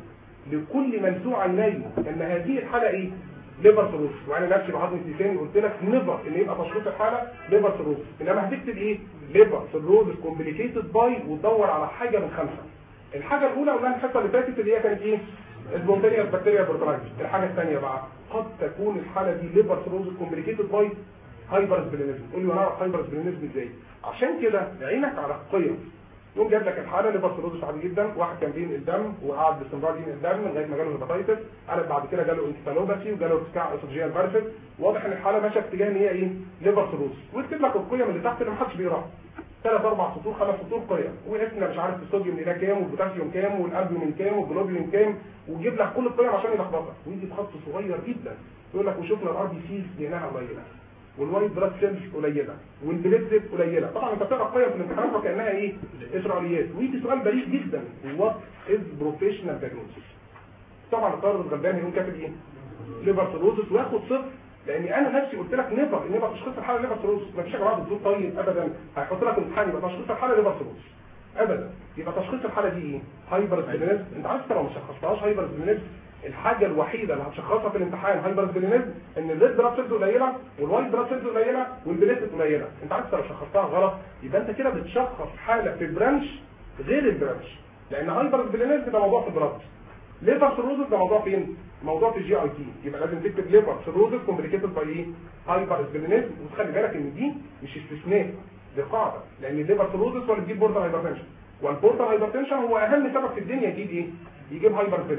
S1: لكل من سوء عينيه ان هذه الحاله ايه؟ ليفر سيروز. وانا نفسي بعض لساني قلت لك نيفر ان يبقى تشخيص الحاله ليفر سيروز، انما هتكتب ايه؟ ليفر سيروز كومبليكيتد باي وتدور على حاجه من 5. الحاجه الاولى قلنا الحته اللي فاتت اللي هي كانت ايه؟ البونتيريال بكتيريا بورترايتس. الحاجه الثانيه بقى قد تكون الحاله دي ليفر سيروز كومبليكيتد باي هايبر سبلينيزم. تقول لي وانا اعرف هايبر سبلينيزم ازاي؟ عشان كده عينك على القيم. يقوم جاب لك الحاله ليفر سيروز عادي جدا، واحد كان بينقل الدم وقعد باستمرار ينقل الدم لغايه ما جاله هيباتايتس، قلب بعد كده جاله انسفالوباثي وجاله ارتفاع اسوفجيال بارفت. واضح ان الحاله ماشيه في اتجاه ان هي ايه؟ ليفر سيروز. ويكتب لك القيم اللي تحت اللي ما حدش بيقراها، 3 4 سطور 5 سطور قيم، واسمنا مش عارف الصوديوم هنا كام والبوتاسيوم كام والالبومين كام والجلوبولين كام، ويجيب لك كل القيم عشان يلخبطك. ويجي بخط صغير جدا يقول لك وشفنا الار بي سيز لقيناها قليله، والوايت بلاد سيلز قليله، والبليتلت قليله. طبعا انت بتقرا قيم في الامتحانات وكانها ايه؟ اسرائيليات. ويجي سؤال بليغ جدا، وات از بروفيشنال دايجنوستس؟ طبعا الطالب الغلبان هيقوم كاتب ايه؟ ليفر سيروزس وياخد صفر، لاني انا نفسي قلت لك نيفر ان يبقى تشخيص الحاله ليفر سيروز. ما فيش يا جماعه دكتور طيب ابدا هيحط لك امتحان يبقى تشخيص الحاله ليفر سيروز ابدا. يبقى تشخيص الحاله دي ايه؟ هايبر سبلينيزم. انت عارف لو ما شخصتهاش هايبر سبلينيزم الحاجه الوحيده اللي هتشخصها في الامتحان هايبر سبلينيزم ان الريد بلاد سيلز قليله والوايت بلاد سيلز قليله والبليتلت قليله. انت عارف لو شخصتها غلط يبقى انت كده بتشخص حاله في برانش غير البرانش، لان هايبر سبلينيزم ده موضوع في البلاد، ليفر سيروزس ده موضوع فين؟ موضوع في الجي اي تي. يبقى لازم تكتب ليفر سيروزس كومبليكيتد باي ايه؟ هايبر سبلينيزم. وتخلي بالك ان دي مش استثناء، دي قاعده، لان الليفر سيروزس هو اللي بيجيب بورتال هايبرتنشن، والبورتال هايبرتنشن هو اهم سبب في الدنيا يجيب ايه؟ يجيب هايبر سبلينيزم.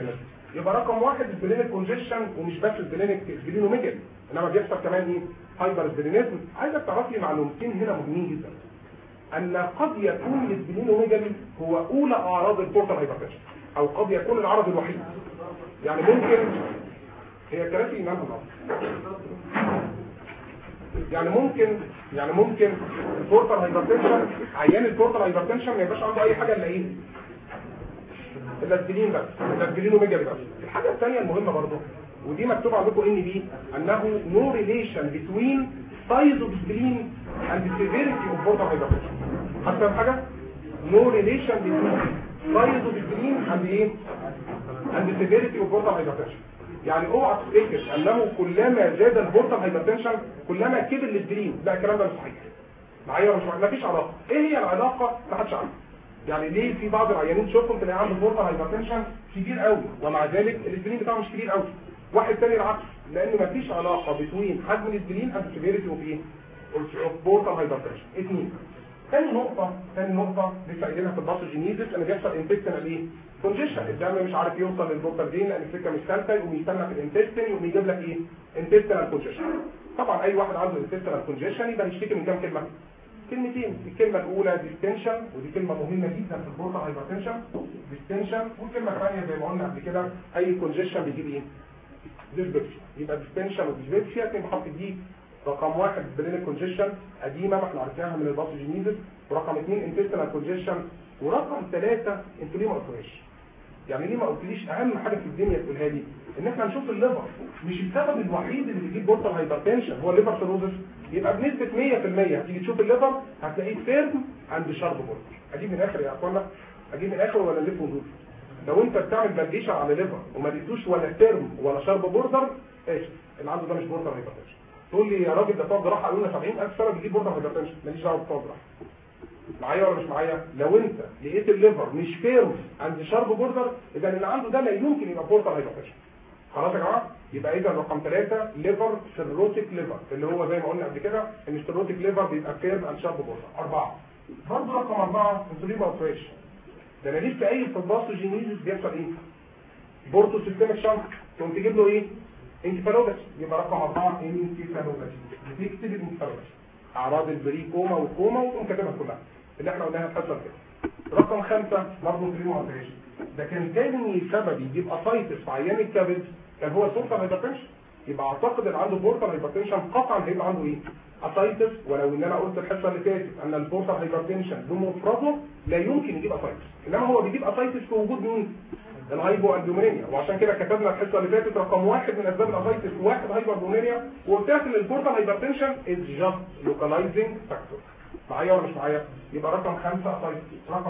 S1: يبقى رقم واحد السبلينيك كونجيشن، ومش بس السبلينيك سبلينوميجالي، انما بيحصل كمان ايه؟ هايبر سبلينيزم. عايزك تعرف لي معلومتين هنا مهمين جدا، ان قد يكون السبلينوميجالي هو اولى اعراض البورتال هايبرتنشن، او قد يكون العرض الوحيد. يعني ممكن هي كراسي ايمان يعني ممكن البورتال هايبرتنشن، عيان البورتال هايبرتنشن ما يبقاش عنده اي حاجه الا ايه؟ الاسبلين بس، الاسبلينوميجالي بس. الحاجه الثانيه المهمه برضه، ودي مكتوب عندكم ان بي، انه no relation between size of spleen and the severity of portal hypertension. هتفهم حاجه؟ no relation between size of spleen and ايه؟ and the severity of portal hypertension. يعني اوعى تفتكر انه كلما زاد البورتال هايبرتنشن كلما كبر الاسبلين، لا الكلام ده مش صحيح. معايا ولا مش معايا؟ مفيش علاقه. ايه هي العلاقه؟ ما حدش عارف. يعني ليه في بعض العيانين تشوفهم تلاقي عنده بورتال هايبرتنشن كبير قوي ومع ذلك الاسبلين بتاعه مش كبير قوي، واحد تاني العكس، لان مفيش علاقه بين حجم الاسبلين and severity of ايه؟ of portal hypertension. اثنين. ثاني نقطه لسه قايلينها في الباثوجينيزيس، ان بيحصل انفكشن ايه؟ كونجيشن، الدم مش عارف يوصل للبورتال فين لان السكه مش سالكه، يقوم يستنى في الانتستين، يقوم يجيب لك ايه؟ انتستينال كونجيشن. طبعا اي واحد عنده انتستينال كونجيشن يبقى يشتكي من كام كلمه؟ كلمتين. الكلمه الاولى ديستنشن، ودي كلمه مهمه جدا في البورتال هايبرتنشن، ديستنشن. والكلمه الثانيه زي ما قلنا قبل كده، اي كونجيشن بيجيب ايه؟ ديسبكشن. يبقى ديستنشن وديسبكشن كان بحط دي رقم واحد سبلينيك كونجيشن قديمه ما احنا عرفناها من الباثوجينيزيس، ورقم اثنين انتستينال كونجيشن، ورقم ثلاثه انتوا ليه ما قلتوهاش؟ يعني ليه ما قلتليش اهم حاجه في الدنيا تقولها لي؟ ان احنا نشوف الليفر مش السبب الوحيد اللي بيجيب بورتال هايبرتنشن هو الليفر سيروزس، يبقى بنسبه 100% هتيجي تشوف الليفر هتلاقيه فيرم عند شارب بورتال. اجيب من الاخر يا اخوانا، اجيب من الاخر ولا نلف وندور؟ لو انت بتعمل بلديشن على ليفر وما لقيتوش ولا فيرم ولا شارب بورتال، ايش اللي عنده ده؟ مش بورتال هايبرتنشن. تقول لي يا راجل ده بتوع جراحه قالوا لنا 70000 سنه بيجيب بورتال هايبرتنشن، ماليش دعوه بتوع جراحه. معايا ولا مش معايا؟ لو انت لقيت الليفر مش فيرم عند شارب بوردر، اذا اللي عنده ده لا يمكن يبقى بورتال هايبرتنشن. خلاص يا جماعه؟ يبقى اذا رقم 3 ليفر سيروتيك ليفر، اللي هو زي ما قلنا قبل كده ان السيروتيك ليفر بيبقى فيرم عند شارب بوردر. 4 برضه رقم 4 انسولين ما قلتوش، ده انا لسه قايل في الباثوجينيزيس بيحصل ايه؟ بورتو سيستميك شنك، تقوم تجيب له ايه؟ انكفالوباثي. يبقى رقم 4 انكفالوباثي، بتكتب الانكفالوباثي، اعراض البري كوما والكوما، وتقوم كاتبها كلها اللي احنا قلناها في كده. رقم 5 برضه انسولين ما قلتوش، ده كان تاني سبب يجيب اسايتس في عيان الكبد كان هو البورتال هايبرتنشن. يبقى اعتقد اللي عنده بورتال هايبرتنشن قطعا هيبقى عنده ايه؟ اسايتس. ولو ان انا قلت الحصه اللي فاتت ان البورتال هايبرتنشن بمفرده لا يمكن يجيب اسايتس، انما هو بيجيب اسايتس في وجود مين؟ الهايبو البومينيا. وعشان كده كتبنا الحصه اللي فاتت رقم 1 من اسباب الاسايتس 1 هايبو البومينيا، وقلت لك ان البورتال هايبرتنشن از جاست لوكالايزنج فاكتور. معايا ولا مش معايا؟ يبقى رقم 5 اسايتس.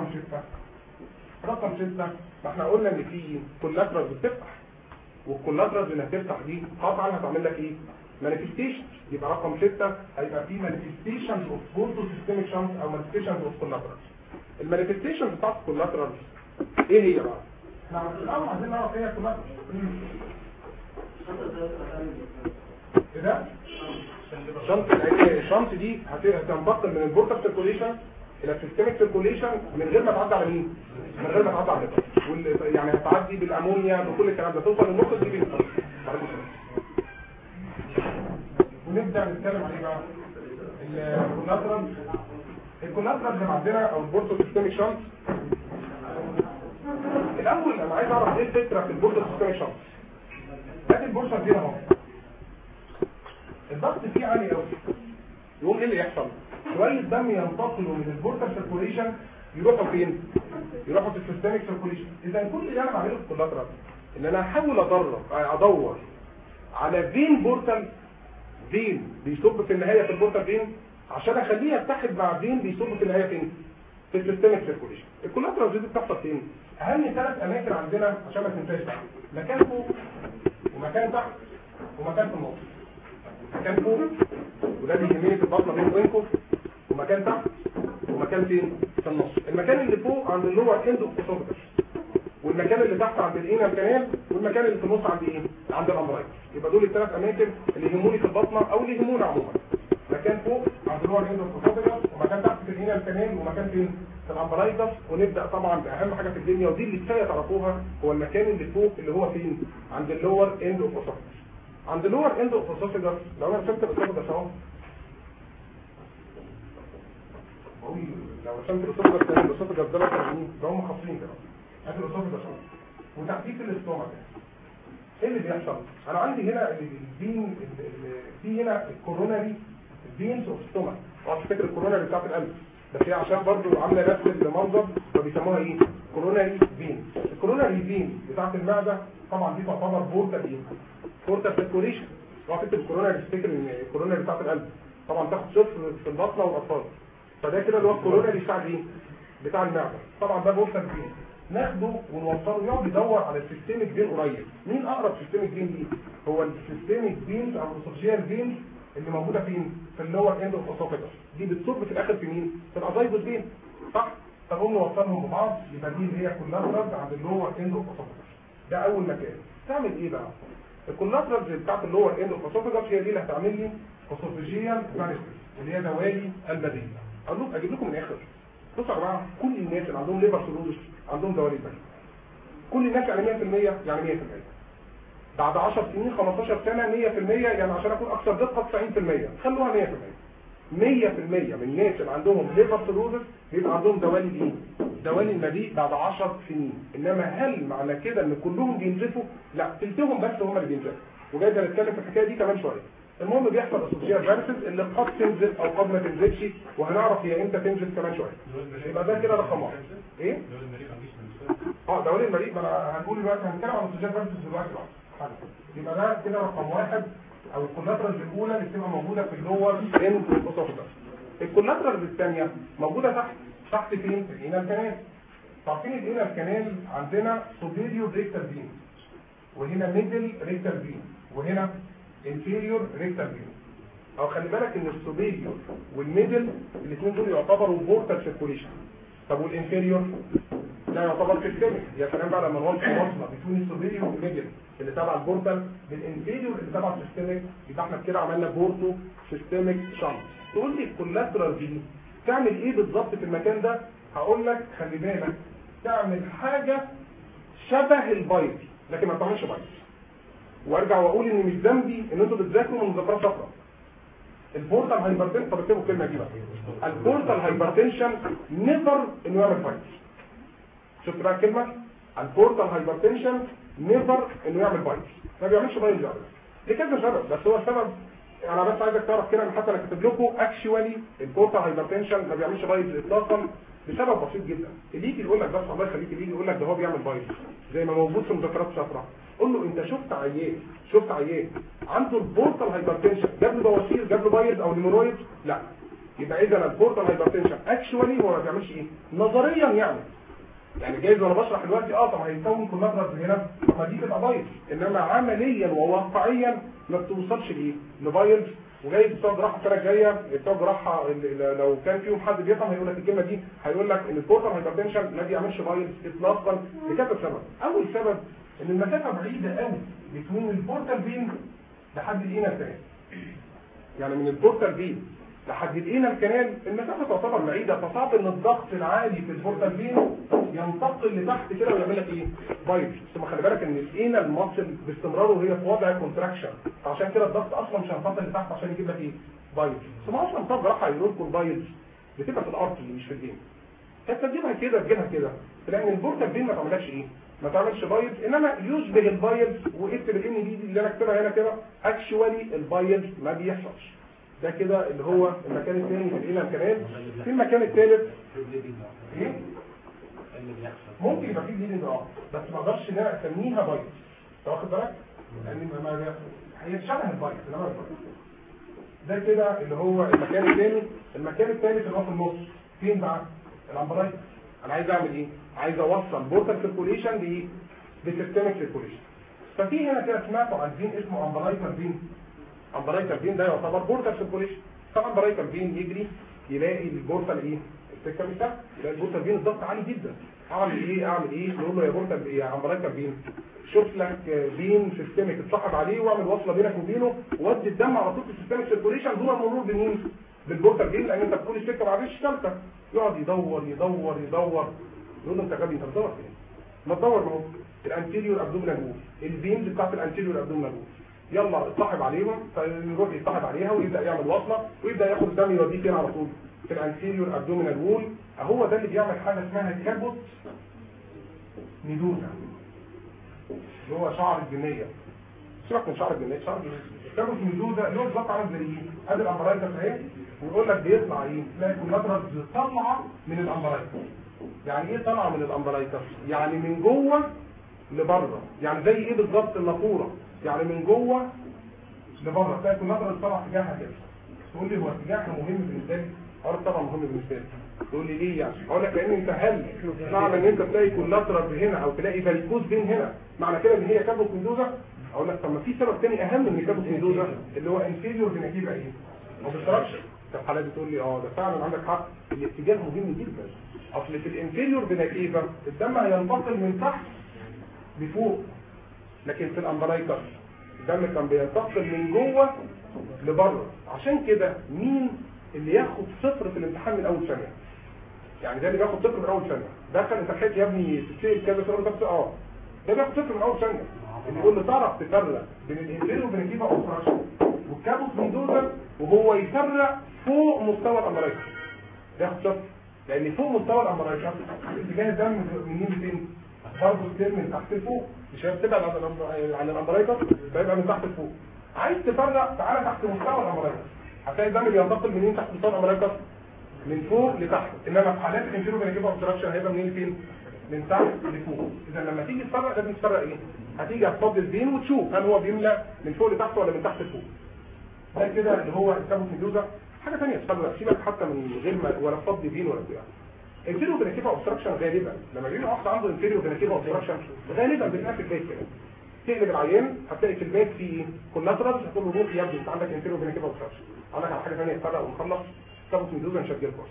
S1: رقم 6 ما احنا قلنا ان في كولاترال بتفتح، والكولاترال اللي هتفتح دي قطعا هتعمل لك ايه؟ مانيفستيشن. يبقى رقم 6 هيبقى في مانيفستيشنز اوف بورتو سيستميك شانس او مانيفستيشنز اوف كولاترال. المانيفستيشنز بتاعت الكولاترال ايه هي بقى؟ احنا الاول عايزين نعرف ايه الكولاترال. ايه ده؟ الشنط دي هتنتقل من البورتال سيركوليشن الى السيستميك سيركوليشن من غير ما تعدي على مين؟ من غير ما تعدي على الليفر، يعني هتعدي بالامونيا بكل الكلام ده توصل للنقطه دي بالظبط. ونبدا نتكلم عن ايه بقى؟ الكولاترال اللي عندنا او البورتو سيستميك شانت. الاول انا عايز اعرف ايه الفكره في البورتو سيستميك شانت. ادي البورصه دي اهو، الضغط فيه عالي قوي، يقوم ايه اللي يحصل؟ شويه دم ينتقلوا من البورتال سيركوليشن يروحوا فين؟ يروحوا في السيستميك سيركوليشن. اذا كل اللي انا بعمله في الكولاترال ان انا احاول ادور على فين بورتال، فين بيصب في النهايه في البورتال فين، عشان اخليه يتحد مع فين بيصب في النهايه فين؟ في السيستميك سيركوليشن. الكولاترال دي بتحصل فين؟ اهم 3 اماكن عندنا عشان ما تنساش بقى، مكان فوق ومكان تحت ومكان في النص. مكان فوق وده بيهمني في البطنه بين وبينكم، ومكان تحت ومكان فين؟ في النص. المكان اللي فوق عند اللور اند اوف اسوفاجس، والمكان اللي تحت عند الانال كانال، والمكان اللي في النص عند ايه؟ عند الامرايت. يبقى دول ال3 اماكن اللي يهموني في البطنه او اللي يهمونا عموما. مكان فوق عند اللور اند اوف اسوفيجاس، ومكان تحت في الانال كانال، ومكان فين في الامبرايتس. ونبدا طبعا باهم حاجه في الدنيا ودي اللي كفايه تعرفوها، هو المكان اللي فوق اللي هو فين عند اللور اند اوف اسوفيجاس. عند اللور اند اوف اسوفيجاس لو انا رسمت الاسوفيجاس اهو، لو رسمت الاسوفيجاس ده الاسوفيجاس ده مثلا مين ده هم خاصين كده، ادي الاسوفيجاس اهو وتحتيه الاستومك. ايه اللي بيحصل؟ انا عندي هنا الفين في هنا الكوروناري فينز اوف ستومك، مش فاكر الكوروناري بتاعت القلب بس هي عشان برضو عامله نفس المنظر فبيسموها ايه؟ كوروناري فين. الكوروناري فين بتاعت المعده طبعا دي تعتبر بورتال ايه؟ بورتال سيركوليشن. وقت الكوروناري تفتكر ان الكوروناري بتاعت القلب طبعا تاخد صفر في البطنه والاطفال، فده كده اللي هو الكوروناري بتاع ايه؟ بتاع المعده. طبعا ده بورتال فين، ناخده ونوصله يقعد يدور على السيستميك فين قريب. مين اقرب سيستميك فين دي؟ هو السيستميك فين او الاسوشيال فين اللي موجوده فين؟ في اللور اند اوف اسوفيجاس. دي بتصب في الاخر في مين؟ في الازايجوس فين، صح؟ فنقوم نوصلهم ببعض يبقى دي اللي هي كولاترالز عند اللور اند اوف اسوفيجاس. ده اول مكان. تعمل ايه بقى؟ الكولاترالز بتاعت اللور اند اوف اسوفيجاس هي دي اللي هتعمل لي اسوفيجيال فاريسيس اللي هي دوالي البديل. اجيب لكم من الاخر. بصوا يا جماعه، كل الناس اللي عندهم ليبر سيروزس عندهم دوالي البديل. كل الناس يعني 100% يعني 100%. بعد 10 سنين 15 سنه 100%، يعني عشان اكون اكثر دقه 90%، خلوها 100%. 100% من الناس اللي عندهم ليبر سيروزس بيبقى عندهم دوالي ايه؟ دوالي المليء بعد 10 سنين. انما هل معنى كده ان كلهم بينزفوا؟ لا، تلتهم بس هم اللي بينزفوا، وجاي نتكلم في الحكايه دي كمان شويه. المهم بيحصل اسوشيال فاريسيس اللي قد تنزف او قد ما تنزفش، وهنعرف هي امتى تنزف كمان شويه. يبقى ده كده رقم واحد. ايه؟ دوالي المليء، ما انا هنقول دلوقتي هنتكلم عن اسوشيال فاريسيس دلوقتي بقى. يبقى ده كده رقم واحد، او الكولاترالز الاولى اللي بتبقى موجوده في اللور اند اوف. الكولاترالز الثانيه موجوده تحت فين؟ في الانال كانال. عارفين الانال كانال عندنا سوبيريور ريكتال فين، وهنا ميدل ريكتال فين، وهنا انفيريور ريكتال فين. او خلي بالك ان السوبيريور والميدل الاثنين دول يعتبروا بورتال سيركوليشن. طب والانفيريور ده يعتبر سيستميك. يا سلام بقى لما نقول واصله بين السوبيريور والميدل اللي تبع البورتال بالانفيريور اللي تبع السيستميك، يبقى احنا كده عملنا بورتو سيستميك شنط. تقول لي الكولاترال دي تعمل ايه بالظبط في المكان ده؟ هقول لك خلي بالك تعمل حاجه شبه البايت لكن ما تعملش بايت. وارجع واقول ان مش ذنبي ان انتوا بتذاكروا من مذكرات صفراء. البورتال هايبرتنشن، طب اكتبوا الكلمه دي بقى. البورتال هايبرتنشن نيفر انه يعمل بايت. شفت بقى الكلمه؟ البورتال هايبرتنشن نيفر انه يعمل بايت، ما بيعملش بايت لكذا سبب، بس هو السبب انا بس عايزك تعرف كده ان حتى انا كاتب لكم اكشوالي البورتال هايبرتنشن ما بيعملش بايت اطلاقا لسبب بسيط جدا. اللي يجي يقول لك بس الله يخليك، اللي يجي يقول لك ده هو بيعمل بايت زي ما موجود في مذكرات صفراء، قول له انت شفت عيان عنده البورتال هايبرتنشن جاب له بواسير جاب له بايت او نيمورويد؟ لا. يبقى اذا البورتال هايبرتنشن اكشوالي هو ما بيعملش ايه؟ نظريا يعني جايز وانا بشرح دلوقتي طب هيكون كولاترالز هنا ما دي تبقى بايظ، انما عمليا وواقعيا ما بتوصلش لبايظ. وجايز بتوع جراحه السنه الجايه بتوع جراحه لو كان فيهم حد بيفهم هيقول لك الكلمه دي، هيقول لك ان البورتال هايبرتنشن ما بيعملش بايظ اطلاقا لكذا سبب. اول سبب ان المسافه بعيده قوي بين البورتال فين لحد الانال كانال. يعني من البورتال فين لحد الانال كانال المسافه تعتبر بعيده، فصعب ان الضغط العالي في البورتال فين ينتقل لتحت كده ويعمل لك ايه؟ بايظ. ثم خلي بالك ان الانال ماسل باستمرار وهي في وضع كونتراكشن، فعشان كده الضغط اصلا مش هينتقل لتحت عشان يجيب لك ايه؟ بايظ. ثم اصلا بتاع جراحه هيقولكم البايظ بتبقى في الارض مش في الدين. انت تجيبها كده لان البورتال فين ما تعملهاش ايه؟ ما تعملش بايظ، انما يشبه البايظ. واكتب الان دي اللي انا اكتبها هنا كده اكشوالي البايظ ما بيحصلش. ده كده اللي هو المكان الثاني في الانال كانال. في المكان الثالث ايه؟ ممكن يبقى فيه بليدنج بس ما اقدرش ان انا اسميها بايظ. انت واخد بالك؟ يعني ما هي شبه البايظ انما البايظ. ده كده اللي هو المكان الثاني. المكان الثالث اللي هو في النص فين بقى؟ الامبرايتس. انا عايز اعمل ايه؟ عايز اوصل بورتال سيركوليشن بايه؟ بسيستميك سيركوليشن. ففي هنا كده سمعتوا عن فين اسمه امبرايتال فين. امبرايتال فين ده يعتبر بورتال سيركوليشن. طبعا امبرايتال فين يجري يلاقي البورتال ايه السكه مش ثابته، يلاقي البورتال فين الضغط عالي جدا. اعمل ايه نقول له يا بورتال يا امبلايكال فين شوف لك فين سيستمك اتصاحب عليه واعمل وصله بينك وبينه وودي الدم على طول في السيستمك سيركوليشن دون المرور بمين بالبورتال فين، لان انت بتقول السكه ما عادش ثابته. يقعد يدور يقول له انت غبي، انت بتدور فين؟ ما تدور اهو الانتيريور ابدومينال وول، الفينز بتاعت الانتيريور ابدومينال وول، يلا اتصاحب عليهم، فيروح يتصاحب عليها ويبدا يعمل وصله ويبدا ياخد الدم يوديه فين على طول في الانتيريور ابدومينال وول. اهو ده اللي بيعمل حاجه اسمها كابوت ميدوزا اللي هو شعر الجنيه. سيبك من شعر الجنيه، شعر كابوت ميدوزا اللي هو بالظبط عامل زي ايه؟ ادي الامبرايكس اهي، ويقول لك بيطلع ايه؟ تلاقي كولاترال طالعه من الامبرايكس. يعني ايه طالعه من الامبرايكس؟ يعني من جوه لبره. يعني زي ايه بالظبط النافوره؟ يعني من جوه لبره، تلاقي كولاترال طالعه اتجاهها كده. تقول لي هو اتجاهها مهم بالنسبه لي؟ اقول لك طبعا مهم بالنسبه لي. تقول لي ليه يعني؟ اقول لك لان انت هل معنى ان انت تلاقي كولاترال هنا او تلاقي فاليكوز بين هنا معنى كده ان هي كابوت ميدوزا؟ اقول لك طب ما في سبب ثاني اهم من كابوت ميدوزا اللي هو انفيريور فينا كيفا ايه؟ ما بتشتركش. طب الحالات دي تقول لي ده فعلا عندك حق، الاتجاه مهم جدا. اصل في الانفيريور فينا كيفا الدم هينتقل من تحت لفوق، لكن في الامبرايكس الدم كان بينتقل من جوه لبره. عشان كده مين اللي ياخد صفر في الامتحان من اول ثانيه؟ يعني ده اللي بياخد صفر من اول ثانيه. دخل انت لحقت يا ابني تتسال كذا سؤال بس ده بياخد صفر من اول ثانيه. اللي يقول لي تعرف تفرق بين الانفيريور فينا كيفا اوبستراكشن والكابوس ميدوزا وهو يفرق فوق مستوى الامبرايكس، ده ياخد صفر. لان فوق مستوى الامبرايكس اتجاه الدم منين لفين؟ برضه ستير من تحت لفوق، مش هتبعد عن الامبرايكس فيبقى من تحت لفوق. عايز تفرق تعالى تحت مستوى الامبرايكس، هتلاقي الدم بينتقل منين تحت مستوى الامبرايكس؟ من فوق لتحت. انما في حالات الانفيريور فينا كيفا اوبستراكشن هيبقى منين لفين؟ من تحت لفوق. اذا لما تيجي تفرق لازم تفرق ايه؟ هتيجي هتفضي الفين وتشوف هل هو بيملى من فوق لتحت ولا من تحت لفوق. ده كده اللي هو الكابوس ميدوزا. حاجه ثانيه تفرق سيبك حتى من غير ما ولا تفضي فين ولا بتاع. الانفيريور فينا كيفا اوبستراكشن غالبا لما بيجي واحد عنده انفيريور فينا كيفا اوبستراكشن غالبا بتلاقي في البيت كده. تقلب العيان هتلاقي في البيت في كولاترال، هتقول له روح يا ابني انت عندك انفيريور فينا كيفا اوبستراكشن. اقول لك على حاجه ثانيه تفرق ونخلص. كابوس ميدوزا مش هتجيلكم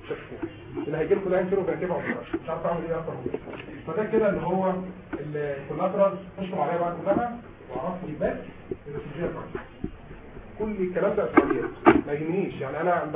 S1: اللي هيجي لكم ده انفيريور فينا كيفا اوبستراكشن، مش عارف اعمل ايه اكتر من كده. فده كده اللي هو الكولاترال. خشوا عليها بقى كلها وعرفوا الباك الاساسيه بتاعتها. كل الكلام ده اساسيات ما يهمنيش. يعني انا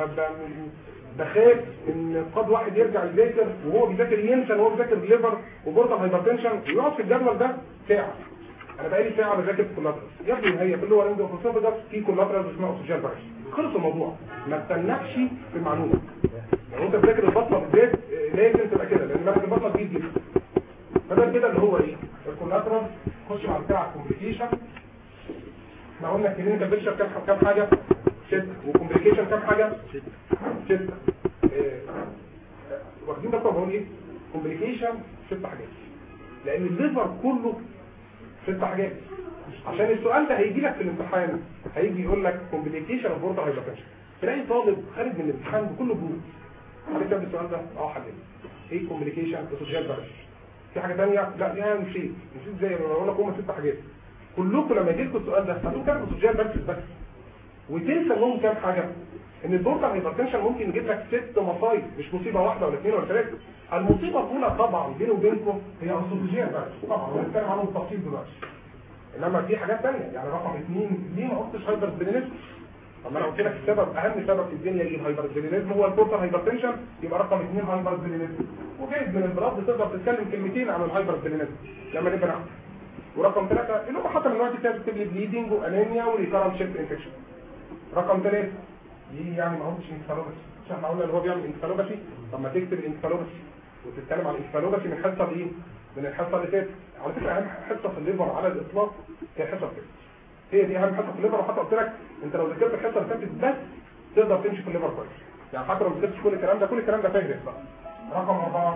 S1: بخاف ان قد واحد يرجع يذاكر وهو بيذاكر ينسى ان هو بيذاكر ليفر وبورتال هايبرتنشن ويقعد في الجدول ده ساعه. انا بقالي ساعه بذاكر في كولاترال يا ابني، هي في اللور اند اوف السوفيجاس في كولاترال اسمها اوكسجين باش. خلص الموضوع، ما تستناش في المعلومه. يعني انت بتذاكر البطنه بالذات لازم تبقى كده لان بالك البطنه جديد جدا. فده كده اللي هو ايه الكولاترال. خش مع بتاع الكومبليكيشن. احنا قلنا كلينيكال بيكتشر كام حاجه؟ 6. وكومبليكيشن كام حاجه؟ 6. واخدين بالكم بقول ايه؟ كومبليكيشن 6 حاجات. لان الليفر كله 6 حاجات. عشان السؤال ده هيجي لك في الامتحان هيجي يقول لك كومبليكيشن اوف بورتال هايبرتنشن، تلاقي طالب خارج من الامتحان بكل برود عارف السؤال ده حلل ايه كومبليكيشن اوسوجيال باش. في حاجه ثانيه لا دي نسيت زي ما بقول لك هم 6 حاجات. كلكم لما يجي لكم السؤال ده هتقولوا كام اوسوجيال بس وتنسى انهم كام حاجه. ان البورتال هايبرتنشن ممكن يجيب لك 6 مصايب، مش مصيبه واحده ولا 2 ولا 3. المصيبه الاولى طبعا بيني وبينكم هي اوسوجيال بس طبعا وهنتكلم عنهم بالتفصيل دلوقتي. انما في حاجات ثانيه يعني رقم 2 ليه ما قلتش هايبرسبلينيزم؟ طب انا قلت لك السبب اهم سبب في الدنيا يجيب هايبرسبلينيزم هو البورتال هايبرتنشن، يبقى رقم 2 هايبرسبلينيزم. وجايز من البلاد تقدر تتكلم كلمتين عن الهايبرسبلينيزم لما نبقى ناخد. ورقم 3 اللي هو حتى من وقت تاني بتكتب لي بليدنج وانيميا وريكارنت شيست انفكشن. رقم 3 دي يعني ما قلتش انكفالوباسي عشان احنا قلنا اللي هو بيعمل انكفالوباسي. طب ما تكتب الانكفالوباسي وتتكلم عن الانكفالوباسي من الحصه ايه؟ من الحصه اللي فاتت. على فكره اهم حصه في الليفر على الاطلاق هي حصه كده. هي دي اهم حصه في الليفر. وحتى قلت لك انت لو ذاكرت الحصه اللي فاتت بس تقدر تمشي في الليفر كويس. يعني حتى لو ما ذاكرتش كل الكلام ده فاهم بقى. رقم 4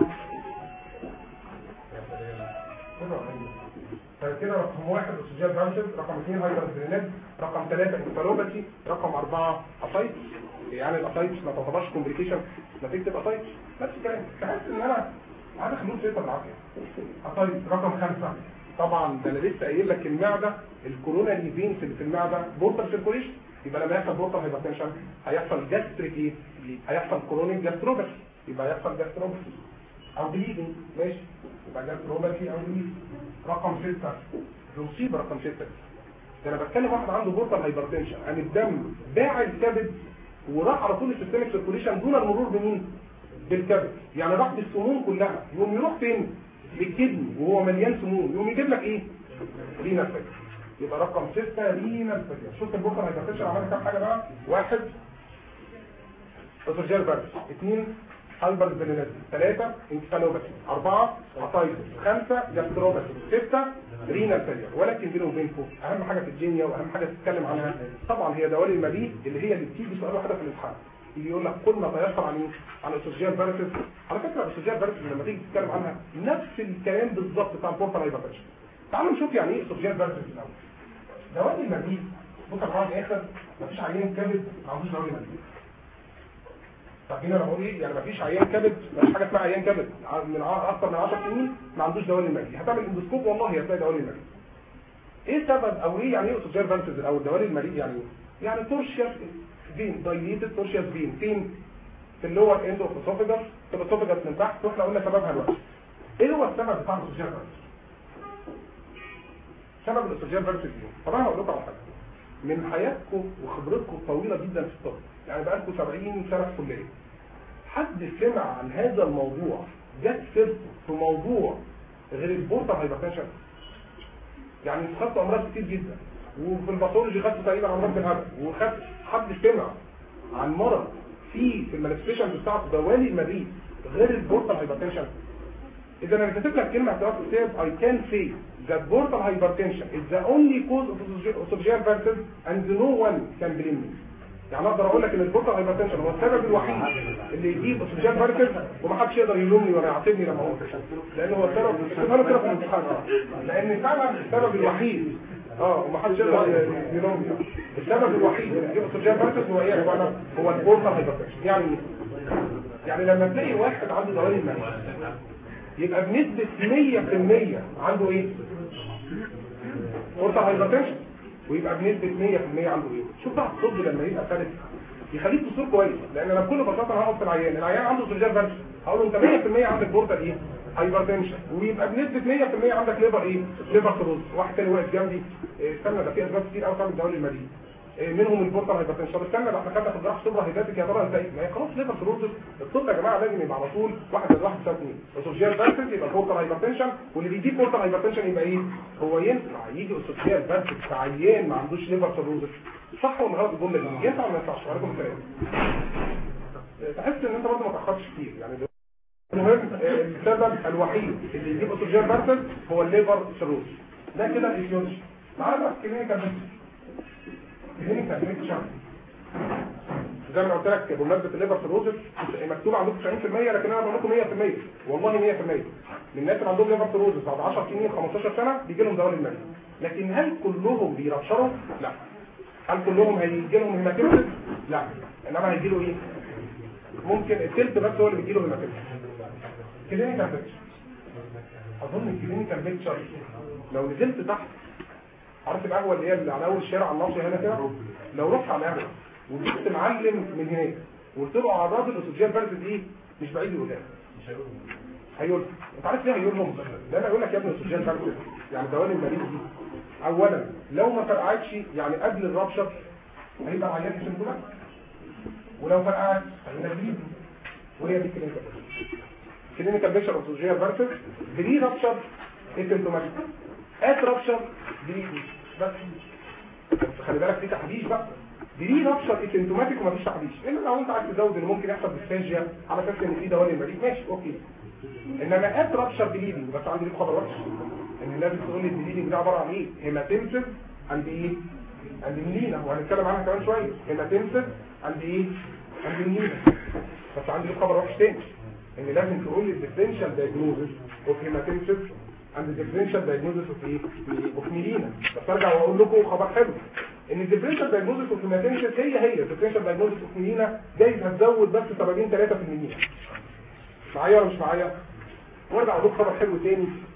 S1: كده رقم 1 اوسوجيال بانشز، رقم 2 هايبرسبلينيزم، رقم 3 انكفالوباسي، رقم 4 اسايتس. يعني الاسايتس ما تعتبرش كومبليكيشن نتيجه اسايتس بس كده. تحس ان انا عايز خلوص سيطر بالعافيه. اسايتس رقم 5 طبعا ده انا لسه قايل لك المعده الكوروناري فينز اللي في المعده بورتال سيركوليشن، يبقى لما يحصل بورتال هايبرتنشن هيحصل جاستريك ايه؟ هيحصل كورونيك جاستروباثي، يبقى هيحصل جاستروباثي او بليدنج. ماشي، يبقى جاستروباثي او بليدنج. رقم 6 المصيبه رقم 6 ده انا بتكلم واحد عنده بورتال هايبرتنشن، يعني الدم باع الكبد وراح على طول السيستميك سيركوليشن دون المرور بمين؟ بالكبد، يعني راح بالسموم كلها، يقوم يروح فين؟ للكدني وهو مليان سموم، يقوم يجيب لك ايه؟ رينال فيلير. يبقى رقم 6 رينال فيلير. شفت البورتال هايبرتنشن عملت كام حاجه بقى؟ 1 اسوجيال بارس، 2 هايبر فيلينيزم، 3 انكفالوباثي، 4 هاتايتس، 5 جاستروباثي، 6 رينال فيلير. ولكن بينه وبينكم اهم حاجه في الجينيا واهم حاجه تتكلم عنها طبعا هي دوالي المبيت اللي هي اللي بتيجي سؤال واحده في الامتحان، يجي يقول لك كل ما تيسر عن ايه؟ عن اسوجيال بارس. على فكره اسوجيال بارس لما تيجي تتكلم عنها نفس الكلام بالظبط بتاع البورتال هايبرتنشن. تعالوا نشوف يعني ايه اسوجيال بارس الاول. دوالي المبيت بص يا جماعه الاخر مفيش عيان كبد ما عندوش دوالي المبيت. طب هنا انا بقول ايه؟ يعني مفيش عيان كبد، مفيش حاجه اسمها عيان كبد من اكتر من 10 سنين ما عندوش دوالي المبيت. هتعمل اندوسكوب والله هتلاقي دوالي المبيت. ايه السبب او ايه يعني ايه اسوجيال بارس او الدوالي المبيت؟ يعني ايه؟ يعني تورشيوس فين، دايليتد تورشيوس فين، فين؟ في اللور اند اوف اسوفيجاس، في الاسوفيجاس من تحت، واحنا قلنا سببها دلوقتي. ايه هو السبب بتاع الاسوجيال بارس؟ سبب الاسوجيال بارس ايه؟ طبعا هقول لكم على حاجه من حياتكم وخبرتكم الطويله جدا في الطب، يعني بقالكم 70 سنه في الكليه، حد سمع عن هذا الموضوع جت سيرته في موضوع غير البورتال هايبرتنشن؟ يعني خدتوا امراض كتير جدا، وفي الباثولوجي خدتوا تقريبا امراض بالهبل، وخدت حد سمع عن مرض في المانيفستيشن بتاعته دوالي المبيت غير البورتال هايبرتنشن؟ اذا انا كتبت لك كلمه اعتراف كتاب I can say that portal hypertension is the only cause of esophageal varices and no one can blame me. يعني اقدر اقول لك ان البورتال هايبرتنشن هو السبب الوحيد اللي يجيب esophageal varices ومحدش يقدر يلومني ولا يعاتبني لما اقول لان هو السبب انا كده في الامتحان لان فعلا السبب الوحيد ومحدش يقدر يلومني. السبب الوحيد اللي يجيب esophageal varices هو ايه يا جماعه؟ هو البورتال هايبرتنشن. يعني لما تلاقي واحد عنده دوالي المبيت يبقى بنسبة 100% عنده ايه؟ بورتال هايبرتنشن، ويبقى بنسبة 100% عنده ايه؟ شوف بقى الطب لما يبقى ثالث يخليك تصير كويس، لان انا بكل بساطة انا هقف في العيان عنده اسوجيال بارس هقول له انت 100% عندك بورتال ايه؟ هايبرتنشن، ويبقى بنسبة 100% عندك ليفر ايه؟ ليفر سيروز. واحد تاني واقف جنبي استنى ده في اسباب كتير قوي تعمل دوالي المبيت منهم البورتال هايبرتنشن. طب استنى ده احنا خدنا في الجراحه صبره هيداتك يا ترى انت ايه؟ ما هي خلاص ليفر سيروز. الطب يا جماعه لازم يبقى على طول 1 + 1 = 2. اسوجيال بارس يبقى بورتال هايبرتنشن، واللي بيجيب بورتال هايبرتنشن يبقى ايه؟ هو ينفع يجي اسوجيال بارس في عيان ما عندوش ليفر سيروز؟ صح ولا غلط الجمله دي؟ ينفع ولا ما ينفعش؟ عليكم السلام. تحس ان انت برضه ما تاخرش كتير يعني. المهم السبب الوحيد اللي يجيب اسوجيال بارس هو الليفر سيروز. ده كده الايديولوجي. تعالى بقى كلينيكال زي ما قلت لك بمناسبه الليفر سيروزس مكتوب عندكم 90% لكن انا بقول لكم 100% والله 100% من الناس اللي عندهم ليفر سيروزس بعد 10 سنين 15 سنه بيجي لهم دوالي المبيت. لكن هل كلهم بيرشروا؟ لا. هل كلهم هيجي لهم هيماتيمسيس؟ لا. انما هيجي له ايه؟ ممكن الثلث بس هو اللي بيجي له هيماتيمسيس. كلينيكال بيكتشر اظن الكلينيكال بيكتشر لو نزلت تحت عارف القهوه اللي هي على اول الشارع على الناصيه هنا كده، لو رحت على القهوه وجبت معلم من هناك وقلت له اعراض الاسوجيال بارس دي مش بعيد يقولها مش هيقول انت عارف ليه هيقول لهم؟ لان هيقول لك يا ابني الاسوجيال بارس يعني دوالي المبيت دي اولا لو ما فرقعتش يعني قبل الرابشر هيبقى العيان سيمبتوماتيك، ولو فرقعت هيبقى جديد، وهي دي كلينيكال بيكتشر اسوجيال بارس. بري رابشر اسيمبتوماتيك، ات رابشر بريدي بس خلي بالك في تحديث بقى. بري رابشر اسيمتوماتيك ومفيش تحديث الا لو انت عايز تزود ان ممكن يحصل ديسفاجيا على اساس ان في دوالي المبيت ماشي اوكي. انما ات رابشر بليدنج بس عندي ليك خبر وحش ان لازم تقول لي البليدنج ده عباره عن ايه؟ هيماتيمسيس عند ايه؟ عند المينا وهنتكلم عنها كمان شويه. هيماتيمسيس عند ايه؟ عند المينا. بس عندي ليك خبر وحش تاني ان لازم تقول لي الديفرنشال دايجنوزس اوف هيماتيمسيس عند الديفرنشال دايجنوزس اوف ايه؟ اوف ميلينا. بس ارجع واقول لكم خبر حلو ان الديفرنشال دايجنوزس اوف هيماتيمسيس هي الديفرنشال دايجنوزس اوف ميلينا جايز هتزود بس سببين 3 في الميلينا. معايا ولا مش معايا؟ وارجع اقول لكم خبر حلو تاني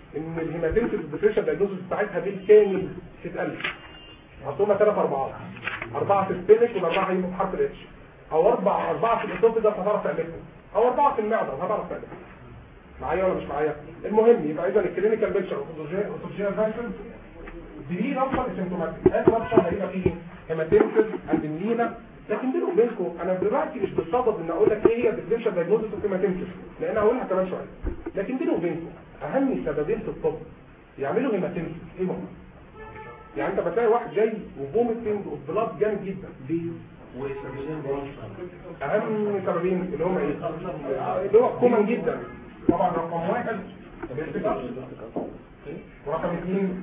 S1: ان الهيماتيمسيس ديفريشن دايجنوستس بتاعتها بالكامل تتقلل. هتقوم 3 4 سيستميك و4 هيمو بحرف الاتش، او 4 في الاسوفيجاس هتعرف تعملهم، او 4 في المعده هتعرف تعملهم. معايا ولا مش معايا؟ المهم يبقى اذا الكلينيكال بيكتشر اوتوجيا فاكشن دي رابطه اسيمتوماتيك. هذا رابطه هيبقى فيه هيماتيمسيس عند النيله. لكن بيني وبينكم انا دلوقتي مش بالصدد ان اقول لك ايه هي الديفرنشال دايجنوستس اوف هيماتيمسيس، لان هقولها كمان شويه. لكن بيني وبينكم اهم سببين في الطب يعملوا هيماتيمسيس ايه هم؟ يعني انت بتلاقي واحد جاي وفوميتنج وبلاد جامد جدا ليه؟ اهم سببين اللي هم ايه؟ اللي هو كومن جدا طبعا. رقم 1 ورقم 2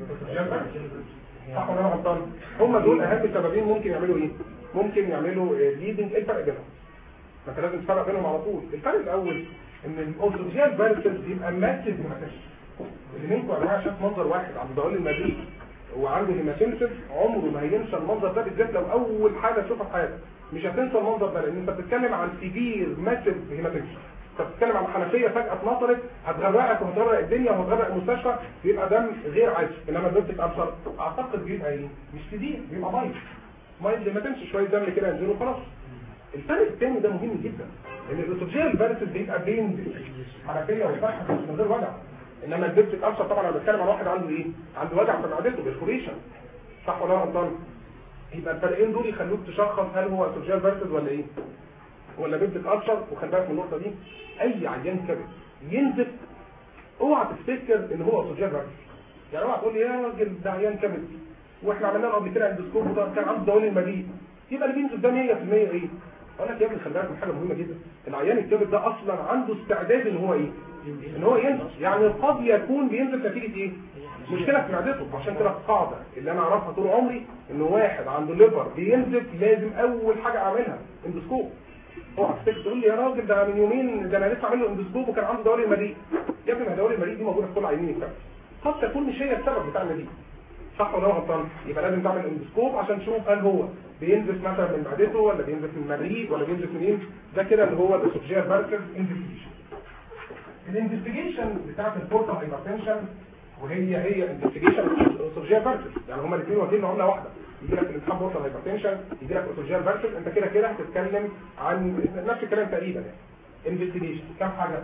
S1: صح ولا انا غلطان؟ هم دول اهم سببين ممكن يعملوا ايه؟ ممكن يعملوا ليدنج. ايه الفرق بينهم؟ ما انت لازم تفرق بينهم على طول. الفرق الاول ان الاوتوجيال فيرسز بيبقى ماسيف هيماتيمسيس. اللي منكم يا جماعه شاف منظر واحد عنده دوال المريء وعنده هيماتيمسيس عمره ما هينسى المنظر ده، بالذات لو اول حاجه تشوفها في حياتك مش هتنسى المنظر ده، لان انت بتتكلم عن سيفير ماسيف هيماتيمسيس. انت بتتكلم عن حنفيه فجاه اتنطرت هتغرقك وهتغرق الدنيا وهتغرق المستشفى، بيبقى دم غير عادي. انما البنت ابصر اعتقد بيبقى ايه؟ مش سيفير، بيبقى مايل ما تمشي شويه دم كده ينزلوا وخلاص. الفرق الثاني ده مهم جدا، ان الاوتوجيال فيرسز بيبقى بين حنفيه وفتحه من غير وجع. انما البيبتيك ألسر طبعا انا بتكلم عن واحد عنده ايه؟ عنده وجع في معدته بالكوريشن. صح ولا غلطان؟ يبقى الفرقين دول يخلوك تشخص هل هو اوتوجيال فيرسز ولا ايه؟ ولا بيبتيك ألسر. وخلي بالك من النقطه دي، اي عيان كبد ينزف اوعى تفتكر ان هو اوتوجيال فيرسز. يعني اوعى تقول لي يا راجل ده عيان كبد واحنا عملنا له قبل كده اندوسكوب وده كان عنده دوالي المريء، يبقى اللي بينزف ده 100% ايه؟ اقول لك يا ابني خلي بالك من حاجه مهمه جدا، العيان الكبد ده اصلا عنده استعداد ان هو ايه؟ ان هو ينزف. يعني قد يكون بينزف نتيجه ايه؟ مشكله في معدته. عشان كده القاعده اللي انا اعرفها طول عمري ان واحد عنده ليفر بينزف لازم اول حاجه اعملها اندوسكوب. اوعى تفتكر تقول لي يا راجل ده من يومين ده انا لسه عامل له اندوسكوب وكان عنده دوالي المريء. يا ابني ما دوالي المريء دي موجوده في كل عيانين الكبد، قد تكون مش هي السبب بتاع النزيف. صح ولا غلطان؟ يبقى لازم تعمل اندوسكوب عشان تشوف هل هو بينزف مثلا من معدته ولا بينزف من المريء ولا بينزف منين. ده كده اللي هو الاسوفجيال فيرسز انفستيجيشن. الانفستيجيشن بتاعت البورتال هايبرتنشن وهي انفستيجيشن اسوفجيال فيرسز، يعني هما الاثنين واخدين عمله واحده. يجي لك الامتحان بورتال هايبرتنشن، يجي لك اسوفجيال فيرسز، انت كده كده هتتكلم عن نفس الكلام تقريبا. يعني انفستيجيشن كم حاجه؟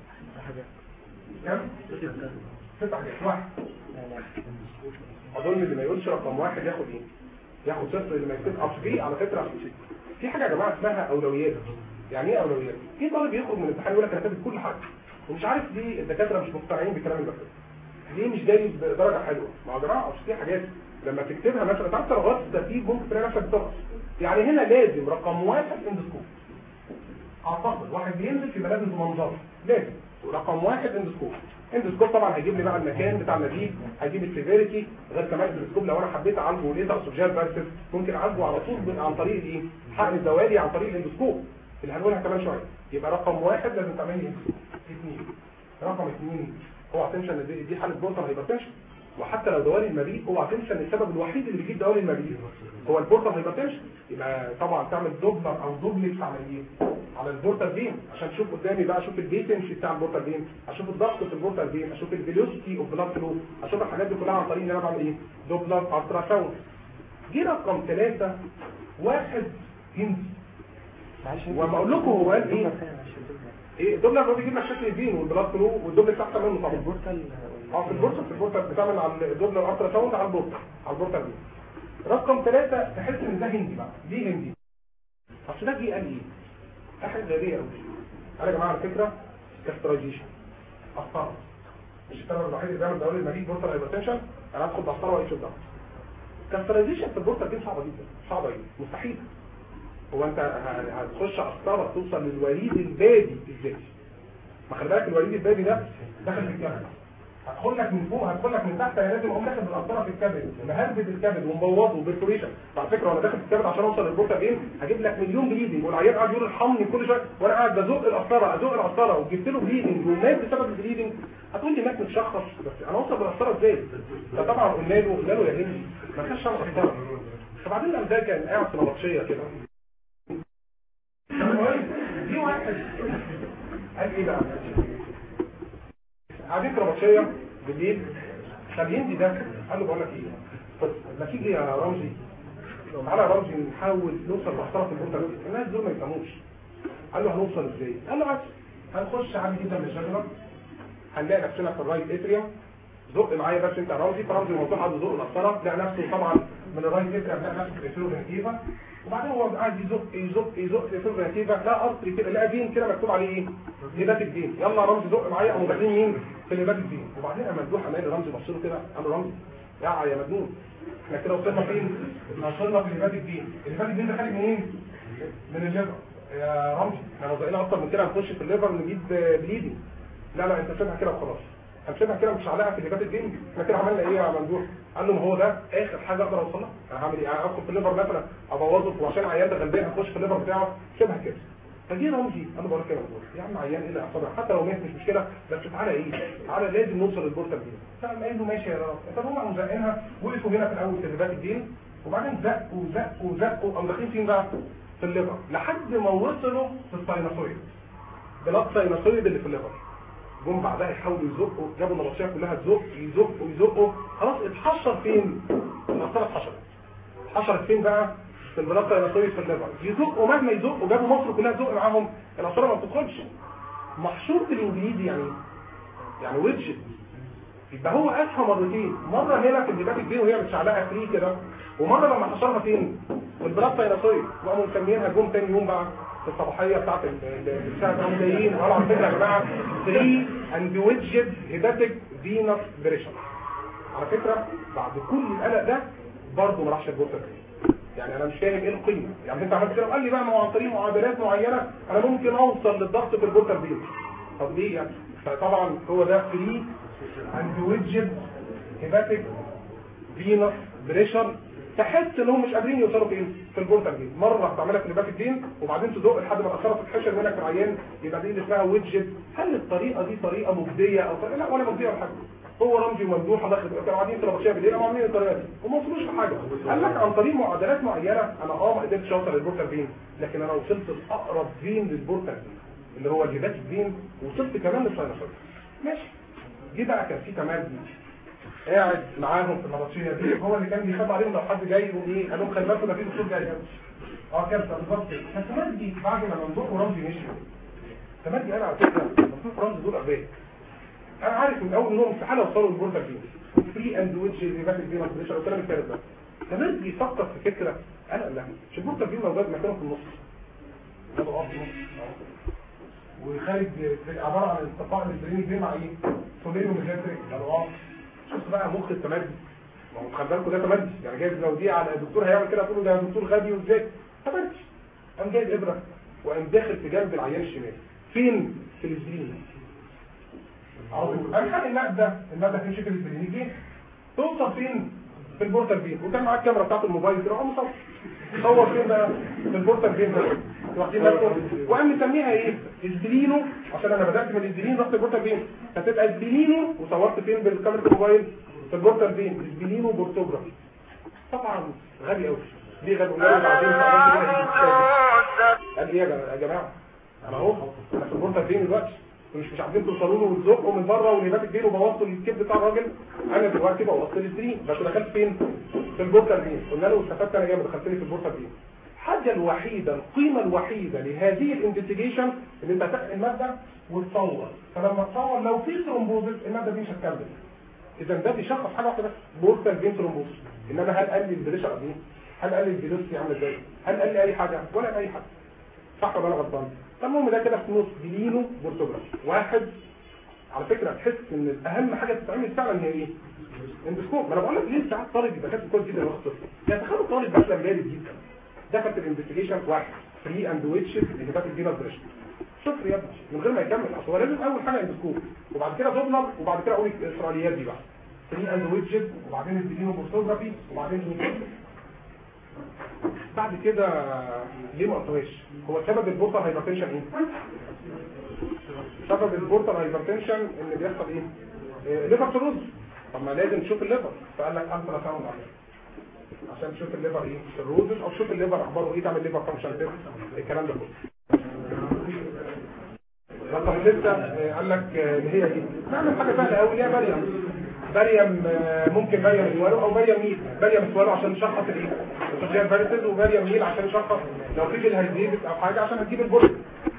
S1: كم؟ 6 حاجات. 1 اظن اللي ما يقولش رقم 1 ياخد ايه؟ ياخد 0. اللي ما يكتبش اصل في على فكره في حاجه يا جماعه اسمها اولويات. يعني ايه اولويات؟ في طالب يخرج من الامتحان يقول لك انا كاتب كل حاجه ومش عارف ليه الدكاتره مش مقتنعين بالكلام اللي بكتبه. ليه مش جايب درجه حلوه؟ ما هو يا جماعه اصل في حاجات لما تكتبها مثلا تعرف لغايه الترتيب ممكن تلاقي نفسك بتغلط. يعني هنا لازم رقم 1 اندوسكوب. اعتقد واحد بينزل يبقى لازم منظر لازم رقم 1 اندوسكوب. اندوسكوب طبعا هيجيب لي بقى المكان بتاع النزيف، هيجيب السيفيريتي. غير كمان الاندوسكوب لو انا حبيت اعالجه ولقيت اسوفجيال فيرسز ممكن اعالجه على طول عن طريق الايه؟ حقن الدوالي عن طريق الاندوسكوب اللي هنقولها كمان شويه. يبقى رقم 1 لازم تعمل لي اندوسكوب. 2 رقم 2 اوعى تنسى ان دي حاله بورتال هايبرتنشن، وحتى لو دوالي المريء اوعى تنسى ان السبب الوحيد اللي بيجيب دوالي المريء هو البورتال هايبرتنشن. يبقى طبعا تعمل دوبلر او دوبلكس على ايه؟ على البورتال فين عشان اشوف قدامي بقى، اشوف البيتنسي بتاع البورتال فين، اشوف الضغط في البورتال فين، اشوف الفيلوسيتي اوف بلاد فلو، اشوف الحاجات دي كلها عن طريق ان انا بعمل ايه؟ دوبلر الترا ساوند. دي رقم 3 واحد هندي. وما اقول لكم هو قال ايه؟ ايه الدوبلر هو بيجيب لك شكل الفين والبلاد فلو والدوبلكس احسن منه طبعا.
S2: البورتال
S1: في البورتال بتعمل على الدوبلر الترا ساوند على البورتال فين. رقم 3 تحس ان ده هندي بقى. ليه هندي؟ اصل ده جه قال ايه؟ حاجه غريبه قوي. انا يا جماعه على فكره كاسترايزيشن قسطره مش السبب الوحيد اللي بيعمل دوالي المريء بورتال هايبرتنشن. انا هدخل قسطره واقيس الضغط. كاسترايزيشن في البورتال دي صعبه جدا، صعبه ايه؟ مستحيل. هو انت هتخش قسطره توصل للوريد البادي الذاتي. ما خلي بالك الوريد البادي ده داخل في الكبد، هدخل لك من فوق هدخل لك من تحت. انا لازم اقوم داخل بالقسطره في الكبد مهبد الكبد ومبوظه بالبريشن. على فكره وانا داخل في الكبد عشان اوصل للبورتال فين هجيب لك مليون بليدنج، والعيان قاعد يقول ارحمني كل شويه وانا قاعد بزق القسطره وجبت له بليدنج والناس بسبب البليدنج. هتقول لي مات متشخص، بس انا اوصل بالقسطره ازاي؟ فطبعا قلنا له يا هندي ما كانش عامل قسطره. فبعدين لما ده كان قاعد في نبطشيه كده دي واحد قال ايه بقى؟ قاعدين في نبطشيه بالليل. فالهندي ده قال له بقول لك ايه، ما تيجي يا رمزي، تعالى يا رمزي نحاول نوصل لمحترف البورتال. الناس دول ما يفهموش. قال له هنوصل ازاي؟ قال له عادي، هنخش عادي جدا من الشجره، هنلاقي نفسنا في الرايت اتريوم، زق معايا بس انت يا رمزي. فرمزي الموضوع قعد يزق القسطره، لقى نفسه طبعا من الرايت اتريوم، لقى نفسه في الافيروجينيتيفا. وبعدين هو قاعد يزق في الافيروجينيتيفا، لقى قطر كده، لقى فين كده مكتوب عليه ايه؟ هيباتيك فين. يلا يا رمزي زق معايا، قاموا داخلين مين؟ في الهيباتيك فين. وبعدين اما ممدوح عمال رمزي بص له كده، قال له رمزي يا مجنون، احنا كده وصلنا فين؟ وصلنا في الهيباتيك فين. الهيباتيك فين ده خارج منين؟ من الليفر يا رمزي. احنا لو زقنا اكتر من كده هنخش في الليفر نجيب بليدنج. لا انت سيبها كده وخلاص، هنسيبها كده مش عليها في الهيباتيك فين. احنا كده عملنا ايه يا ممدوح؟ قال له ما هو ده اخر حاجه اقدر اوصلها. انا هعمل ايه؟ انا ادخل في الليفر مثلا ابوظه، وعشان عيان ده غلبان هنخش في الليفر بتاعه، سيبها كده. فجي رمزي قال له بقول لك يا ممدوح يا عم عيان ايه اللي اعصابك، حتى لو مات مش مشكله، بس تعالى ايه؟ تعالى لازم نوصل للبورتال دي. فقام قال له ماشي يا رب. فهم مزقينها، وقفوا هنا في الاول في الهيباتيك فين، وبعدين زقوا قاموا داخلين فين بقى؟ في الليفر، لحد ما وصلوا في الساينوسويد، بلاط ساينوسويد اللي في الليفر. جم بعدها يحاولوا يزقوا، جابوا النبطشيه كلها يزقوا، خلاص اتحشر فين؟ القسطره اتحشرت فين بقى؟ في البلاط ساينوسويد في الليفر. يزقوا مهما يزقوا، جابوا مصر كلها تزق معاهم، القسطره ما بتدخلش. محشور بالانجليزي يعني ويدجت. يبقى هو قاسها مرتين، مره هنا في الهيباتيك فين وهي متشعلقه فري كده، ومره لما حشرها فين؟ في البلاط ساينوسويد. وقاموا مسميينها جم تاني يوم بقى في الصباحيه بتاعت الساعه قاموا جايين قالوا على فكره يا جماعه 3 اند ويدجت هيباتيك فينوس بريشر. على فكره بعد كل القلق ده برضه ما راحش البورتال. يعني انا مش فاهم ايه القيمه، يعني انت عملت كده وقال لي بقى ما هو عن طريق معادلات معينه انا ممكن اوصل للضغط في البورتال فين. طب ليه يعني؟ فطبعا هو ده 3 اند ويدجت هيباتيك فينوس بريشر. تحس انهم مش قادرين يوصلوا فين؟ في البورتال فين. مره تعملها في الهيباتيك فين وبعدين تزق لحد ما القسطره تتحشر منك في العيان، يبقى دي اللي اسمها ويدجت. هل الطريقه دي طريقه مجديه او طريقة؟ لا ولا مجديه ولا حاجه. هو رمزي وممدوح داخل كانوا قاعدين في البطشيه بالليل قاموا عاملين الطريقه دي وما وصلوش لحاجه. قال لك عن طريق معادلات معينه انا ما قدرتش اوصل للبورتال فين، لكن انا وصلت لاقرب فين للبورتال فين اللي هو الهيباتيك فين، وصلت كمان للساينوسويد. ماشي. جه بقى كان في كمان قاعد معاهم في النبطشيه دي، هو اللي كان بيخاف عليهم لو حد جاي يقول ايه، قال لهم خلي بالكم ده في دكتور جاي. كده بالظبط كده. فالتمدي بعد ما ممدوح ورمزي مشي، التمدي انا على فكره ممدوح ورمزي دول اغبياء. انا عارف من اول انهم استحاله يوصلوا للبورتال فين، فري اند ويدج هيباتيك فين بريشر والكلام الثالث ده. التمدي يفكر في فكره انا لا مش البورتال فين موجود مكانه في النص، ده ضغط وخارج عباره عن انتقاء البرين دي مع ايه؟ سوليريوم ميزنتريك. قالوا شوف بقى مخ التمدي، ما هو خلي بالكم ده تمدي، يعني جايز لو دي على الدكتور هيعمل كده تقول له ده دكتور غبي وازاي؟ تمدي. قام جايب ابره وقام داخل في جنب العيان الشمال. فين؟ في الاسبرين. قام خد الماده تمشي في الاسبرين دي توصل فين؟ في البورتال فين. وكان معاه الكاميرا بتاعت الموبايل كده وقام صور فين بقى؟ في البورتال فين ده. واخدين بالكم؟ وقام مسميها ايه؟ اسبرينو، عشان انا بدات من الاسبرين رحت البورتال فين، هتبقى اسبرينو. وصورت فين بالكاميرا الموبايل؟ في البورتال فين، اسبرينو بورتوجرافي. طبعا غبي قوي. ليه غبي؟ قال ايه يا جماعه؟ انا اهو انا في البورتال فين دلوقتي، مش عارفين توصلوا له وتزقوا من بره والهيباتيك فين وبوظتوا الكبد بتاع الراجل. انا دلوقتي بوظت الاسبرين، بس دخلت فين؟ في البورتال فين. قلنا له استفدت انا جامد، دخلت لي في البورتال فين. الحاجه الوحيده القيمه الوحيده لهذه الانفستيجيشن ان انت هتاخد الماده وتصور، فلما تصور لو في ثرومبوزس الماده دي مش هتكمل. اذا ده بيشخص حاجه واحده بس، بورتال فين ثرومبوزس. انما هل قال لي البريشر قد ايه؟ هل قال لي الفيلوسيتي عامله ازاي؟ هل قال لي اي حاجه؟ ولا اي حاجه. صح ولا انا غلطان؟ المهم ده كده في نص جلينو بورتوجرافي. واحد على فكره تحس ان اهم حاجه تتعمل فعلا هي ايه؟ اندسكوب. ما انا بقول لك ليه ساعات طالب يبقى كاتب كويس جدا وياخد صفر. يعني تخيلوا طالب مثلا بارد جدا دخل في الانفستيجيشن واحد فري اند ويتشز اللي كانت الجينال بريشر صفر يا ابني من غير ما يكمل. اصل هو لازم اول حاجه اندسكوب وبعد كده دوبلر وبعد كده اقول الاسرائيليات دي بقى فري اند ويتشز وبعدين الجينو بورتوجرافي وبعدين بعد كده ليه ما قلتوهاش؟ هو سبب البورتال هايبرتنشن ايه؟ سبب البورتال هايبرتنشن ان بيحصل ايه؟ ليفر سيروز. طب ما لازم تشوف الليفر، فقال لك الترا ساوند عشان تشوف الليفر ايه؟ سيروز، او تشوف الليفر اخباره ايه، تعمل ليفر فانكشن تيست، الكلام ده كله. رقم 6 قال لك اللي هي دي نعمل حاجه سهله قوي اللي هي مريم ممكن مريم اسوالو او مريم ميل. مريم اسوالو عشان نشخص الايه الاسوشيال فاريسز، ومريم ميل عشان نشخص لو في الهيزيبس او حاجه عشان هتجيب البورد.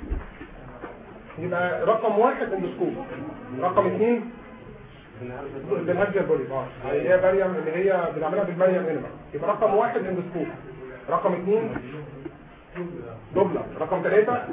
S1: يبقى رقم 1 اندوسكوب، رقم 2 بالهاجر بولي هي مريم اللي هي بنعملها بالمريم انما. يبقى رقم 1 اندوسكوب، رقم 2 دوبلر، رقم 3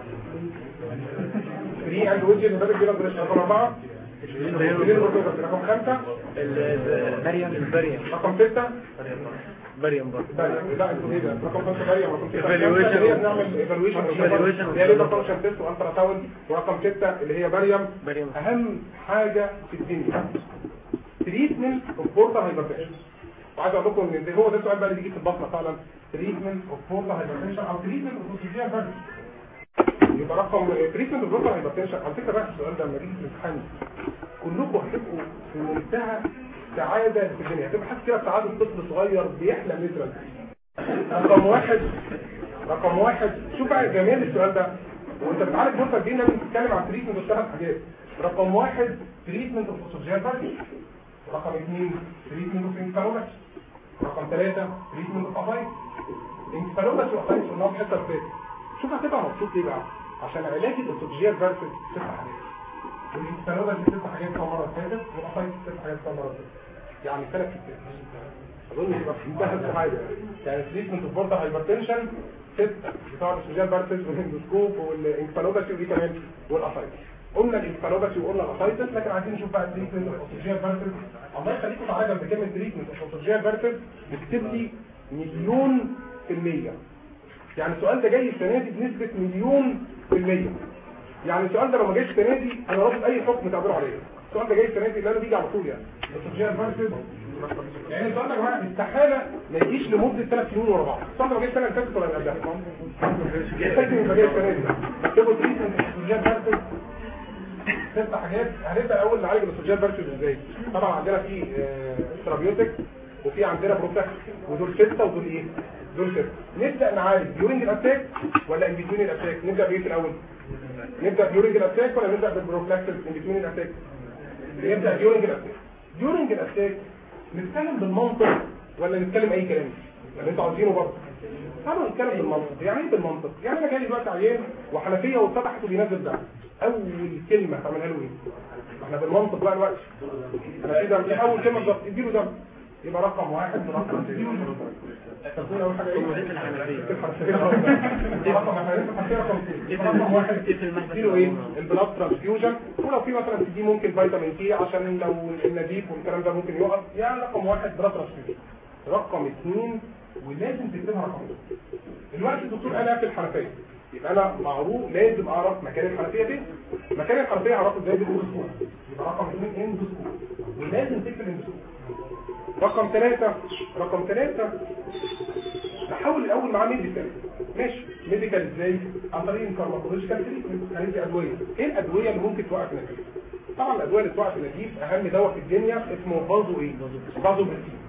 S1: 3 اند ويدجز بدل كده، رقم 4 رقم 5 مريم، رقم 6 مريم برضه لا انتوا ايه ده رقم 5 مريم، رقم 6 هي بنعمل ايفالويشن اللي هي ليبر فانكشن تيست والترا ساوند، ورقم 6 اللي هي مريم. اهم حاجه في الدنيا تريتمنت اوف بورتال هايبرتنشن. وعايز اقول لكم ان هو ده السؤال بقى اللي بيجي في البطنه فعلا، تريتمنت اوف بورتال هايبرتنشن او تريتمنت اوف اوسيجيال بارد. يبقى رقم تريتمنت اوف بورتال هايبرتنشن. على فكره بقى السؤال ده لما يجي في الامتحان كلكم هتبقوا في منتهى سعاده في الدنيا، هتبقى حاسس كده بسعاده طفل صغير بيحلم مثلا. رقم واحد شوف بقى جمال السؤال ده وانت بتعالج بورتال جين لازم تتكلم عن تريتمنت اوف 3 حاجات. رقم 1 تريتمنت اوف اوسيجيال بارد، رقم 2 تريتمنت اوف انفالوباثي، رقم 3 تريتمنت اوف افايت. انفالوباثي وافايت قلنا في حته فاتت. شوف هتبقى مبسوط ليه بقى؟ عشان علاج الاوسيجيال بارد 6 حاجات، والانفالوباثي 6 حاجات كم مره فاتت، والافايت 6 حاجات كم مره فاتت، يعني 3 كتير. اظن يبقى في منتهى حاجه يعني تريتمنت اوف بورتال هايبرتنشن 6 بتاع الاوسيجيال بارد والاندوسكوب والانفالوباثي ودي كمان والافايت. قلنا الانفالوباثي وقلنا الافايتس، لكن عايزين نشوف بقى التريتمنت اوف اوسيجيال بارد. الله يخليكم تعالى جنب كلمه تريتمنت اوف اوسيجيال بارد بتكتب لي 1,000,000%. يعني السؤال ده جاي السنه دي بنسبه 1,000,000%. يعني السؤال ده لو ما جاش السنه دي انا رافض اي حكم تعبير عليه. السؤال ده جاي السنه دي اللي انا بيجي على طول يعني اوسيجيال بارد. يعني السؤال ده يا جماعه استحاله ما يجيش لمده 3 سنين ورا بعض. السؤال ده ما جاش السنه اللي فاتت ولا اللي قبلها. لازم يبقى جاي السنه دي. اكتبوا تريتمنت اوف اوسيجيال بارد 6 حاجات. هنبدا اول نعالج الاوسيجيال بارد ازاي؟ طبعا عندنا في ثيرابيوتيك وفي عندنا بروفلاكس، ودول 6 ودول ايه؟ دول 6. نبدا نعالج ديورنج الاتاك ولا ان بتوين الاتاك؟ نبدا بايه في الاول؟ نبدا ديورنج الاتاك ولا نبدا بالبروفلاكس ان بتوين الاتاك؟ نبدا ديورنج الاتاك. ديورنج الاتاك نتكلم بالمنطق ولا نتكلم اي كلام؟ اللي انتوا عاوزينه برضه. طبعا نتكلم بالمنطق. يعني ايه بالمنطق؟ يعني انا جاي دلوقتي عيان وحنفيه واتفتحت وبينزل دم. اول كلمه تعملها له ايه؟ احنا بالمنطق بقى دلوقتي. انا كده دي اول كلمه بالظبط اديله دم. يبقى رقم 1 رقم 2 تقول اول حاجه ايه؟ رقم 1 اديله ايه؟ البلاد ترانسفيوجن. ولو في مثلا تدي ممكن فيتامين كي عشان لو النزيف والكلام ده ممكن يقف. يعني رقم 1 بلاد ترانسفيوجن. رقم 2 ولازم تكتبها رقم 2. دلوقتي الدكتور قال في الحنفيه، يبقى انا معروف لازم اعرف مكان الحنفيه فين. مكان الحنفيه اعرفه ازاي؟ بالاندوسكوب. يبقى رقم 2 اندوسكوب، ولازم تكتب اندوسكوب. رقم 3 نحاول الاول معاه ميديكال. ماشي ميديكال ازاي؟ عن طريق الفارماكولوجيكال تريتمنت. هندي ادويه. ايه الادويه اللي ممكن توقف النزيف؟ طبعا الادويه اللي توقف النزيف اهم دواء في الدنيا اسمه فازوبريسين.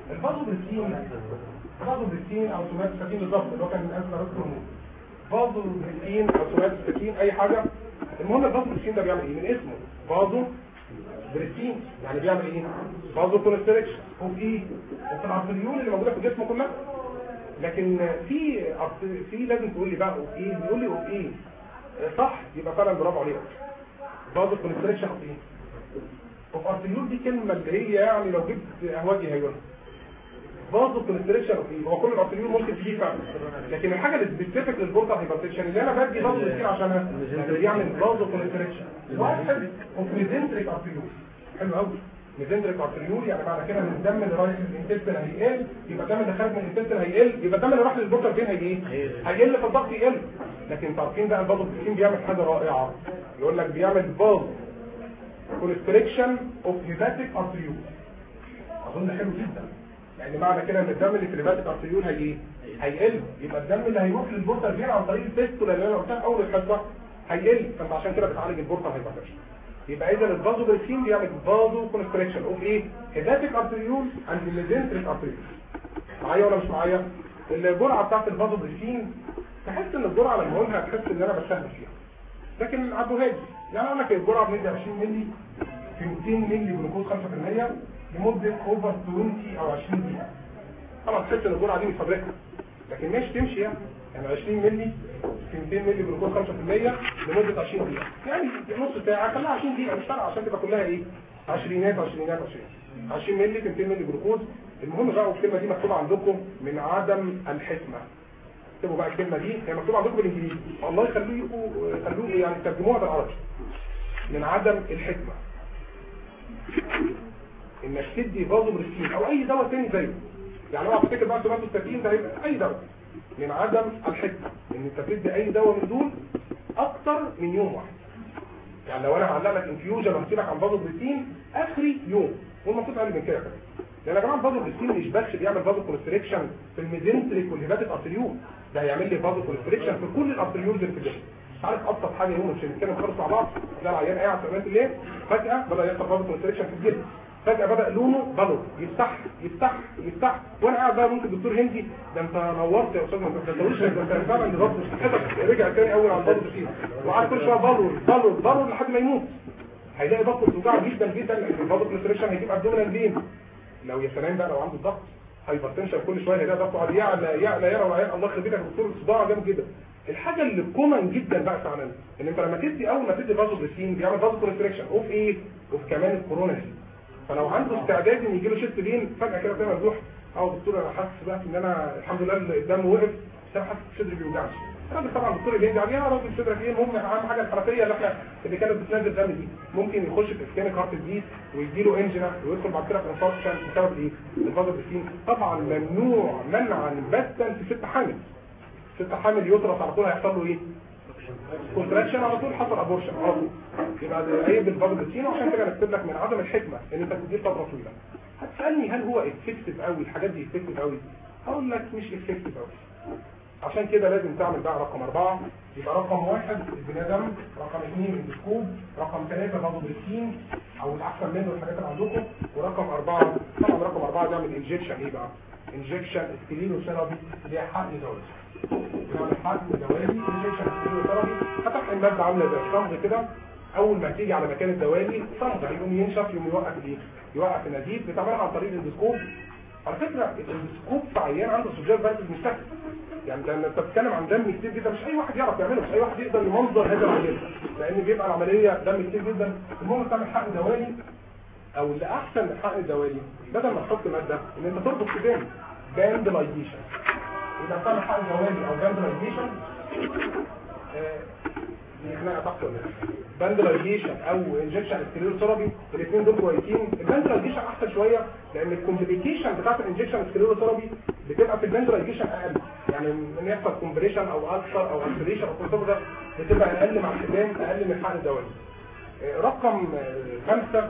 S1: الفازوبريسين او سوماتوستاتين بالظبط اللي هو كان من انسى هرمون. فازوبريسين او سوماتوستاتين اي حاجه. المهم الفازوبريسين ده بيعمل ايه؟ من اسمه فازوبريسين يعني بيعمل ايه؟ فازو كونستريكشن اوف ايه؟ اوف الارتريول اللي موجوده في الجسم كله. لكن في لازم تقول لي بقى اوف ايه؟ بيقول لي اوف ايه؟ صح يبقى فعلا برافو عليك. فازو كونستريكشن اوف ايه؟ اوف ارتريول. دي كلمه اللي هي يعني لو جبت اهواجي هيقولها. فازو كونستريكشن اوف ايه؟ هو كل الارتريول ممكن تجي فعلا، لكن الحاجه اللي سبيسيفيك للبورتال هايبرتنشن اللي انا بدي فازو كتير عشانها بيعمل فازو كونستريكشن. واحد اوف ميزنتريك ارتريول. حلو قوي. ميزنتريك ارتريول يعني معنى كده ان الدم اللي رايح للانتستين هيقل، يبقى الدم اللي خارج من الانتستين هيقل، يبقى الدم اللي راح للبورتال فين هيجي ايه؟ هيقل، فالضغط يقل. لكن تعرفين بقى الفازوبريسين بيعمل حاجه رائعه، يقول لك بيعمل فازو كونستريكشن اوف هيباتيك ارتريول. اظن حلو جدا. يعني معنى كده ان الدم اللي في الهيباتيك ارتريول هيقل، يبقى الدم اللي هيروح للبورتال فين عن طريق الفيستولا اللي انا قلتها اول الحصه هيقل، فانت عشان كده بتعالج البورتال هايبرتنشن. يبقى اذا الفازوبريسين بيعمل فازو كونستريكشن اوف ايه؟ هيباتيك ارتريول اند ميزنتريك ارتريول. معايا ولا مش معايا؟ الجرعه بتاعت الفازوبريسين تحس ان الجرعه لما اقولها تحس ان انا بسهل فيها. لكن عدوها لي. يعني اقول لك الجرعه بندي 20 مللي في 200 مللي جلوكوز 5% لمده اوفر 20 او 20 دقيقه. طبعا تحس ان الجرعه دي مش فابريكا، لكن ماشي تمشي يعني 20 مللي في 200 مللي جلوكوز 5% لمده 20 دقيقه، يعني نص ساعه خليها 20 دقيقه مش فارقه عشان تبقى كلها ايه؟ عشرينات 20 مللي في 200 مللي جلوكوز. المهم بقى والكلمه دي مكتوبه عندكم من عدم الحكمه. اكتبوا بقى الكلمه دي، هي مكتوبه عندكم بالانجليزي، الله يخليكم يعني ترجموها بالعربي. من عدم الحكمه انك تدي فازوبريسين او اي دواء تاني زيه، يعني اوعى تفتكر بقى سوماتوستاتين ده هيبقى اي دواء. من عدم الحكمه ان انت تدي اي دواء من دول اكتر من يوم واحد. يعني لو انا هعلق لك انفيوجن وهسيبك عن فازوبريسين اخري يوم، والمفروض اقل من كده كمان. لان يا جماعه الفازوبريسين مش بس بيعمل فازو كونستريكشن في الميزنتريك والهيباتيك ارتريول، ده هيعمل لي فازو كونستريكشن في كل الارتريولز اللي في الجسم. عارف ابسط حاجه يوم مش هنتكلم خالص مع بعض، ده العيان قاعد في امانه الليل فجاه بدا يحصل فازو كونستريكشن في الجسم، فجاه بدا لونه بلور يفتح وانا قاعد بقى ممكن دكتور هندي ده انت نورت يا استاذ، ما تقولش ده انت فعلا اللي ضبط رجع تاني اول على الفازوبريسين وقعد كل شويه بلور لحد ما يموت. هيلاقي بطنه بتوجعه جدا لان الفازو كونستريكشن هيجيب ابدومينال فين. لو يا سلام بقى لو عنده الضغط هايبرتنشن كل شويه هيلاقي ضغطه قاعد يعلى يرى العيان الله يخليك يا دكتور صداع جامد جدا. الحاجه اللي كومن جدا بقى فعلا ان انت لما تدي اول ما تدي فازوبريسين بيعمل فازو كونستريكشن اوف ايه؟ اوف كمان الكورونا دي. فلو عنده استعداد ان يجي له شيست بين فجاه كده زي ما بيروح دكتور انا حاسس بقى ان انا الحمد لله الدم وقف بس انا حاسس صدري بيوجعني. طبعا الدكتور اللي قال يا راجل صدرك ايه؟ المهم اهم حاجه الحنفيه اللي كانت بتنزل دم دي ممكن يخش في اسكانيك هارت ديزيز ويجي له انجنا ويدخل بعد كده في انفاركشن بسبب ايه؟ الفازوبريسين. طبعا ممنوع منعا باتا في ست حامل يطرس على طول هيحصل له ايه؟ كونتراكشن على طول، حصل ابورشن على طول. يبقى ده عيب الفازوبريسين، وعشان كده نكتب لك من عدم الحكمه ان انت تديه فتره طويله. هتسالني هل هو افكتيف قوي؟ الحاجات دي افكتيف قوي؟ هقول لك مش افكتيف قوي. عشان كده لازم تعمل بقى رقم 4. يبقى رقم 1 البني ادم، رقم 2 الاندوسكوب، رقم 3 فازوبريسين او الاحسن منه الحاجات اللي عندكم، ورقم 4 طبعا رقم 4 نعمل انجكشن. ايه بقى؟ انجكشن سكليروثيرابي اللي هي حقن دوري. نعمل حقن دوالي انجكشن سكليروثيرابي. هتحقن الماده عامله زي الصمغ كده، اول ما تيجي على مكان الدوالي صمغ هيقوم ينشف يقوم يوقف النزيف. بتعملها عن طريق الاندوسكوب. على فكره الاندوسكوب في عيان عنده سوجير فيروس مش سهل، يعني انت بتتكلم عن دم كتير جدا، مش اي واحد يعرف يعمله، مش اي واحد يقدر يمنظر هذا العيان لان بيبقى العمليه دم كتير جدا. المهم تعمل حقن دوالي، او اللي احسن من حقن الدوالي بدل ما تحط ماده ان انت تربط كده باندلايزيشن. اذا بتعمل حقن دوالي او باندلايزيشن احنا تحت باندلايزيشن او انجكشن سكليروثيرابي، الاثنين دول كويسين. الباندلايزيشن احسن شويه لان الكومبليكيشن بتاعت الانجكشن سكليروثيرابي بتبقى في الباندلايزيشن اقل، يعني من يحصل كومبريشن او اكثر او اكسلريشن او كل ده بتبقى اقل مع الختام، اقل من حقن الدوالي. رقم 5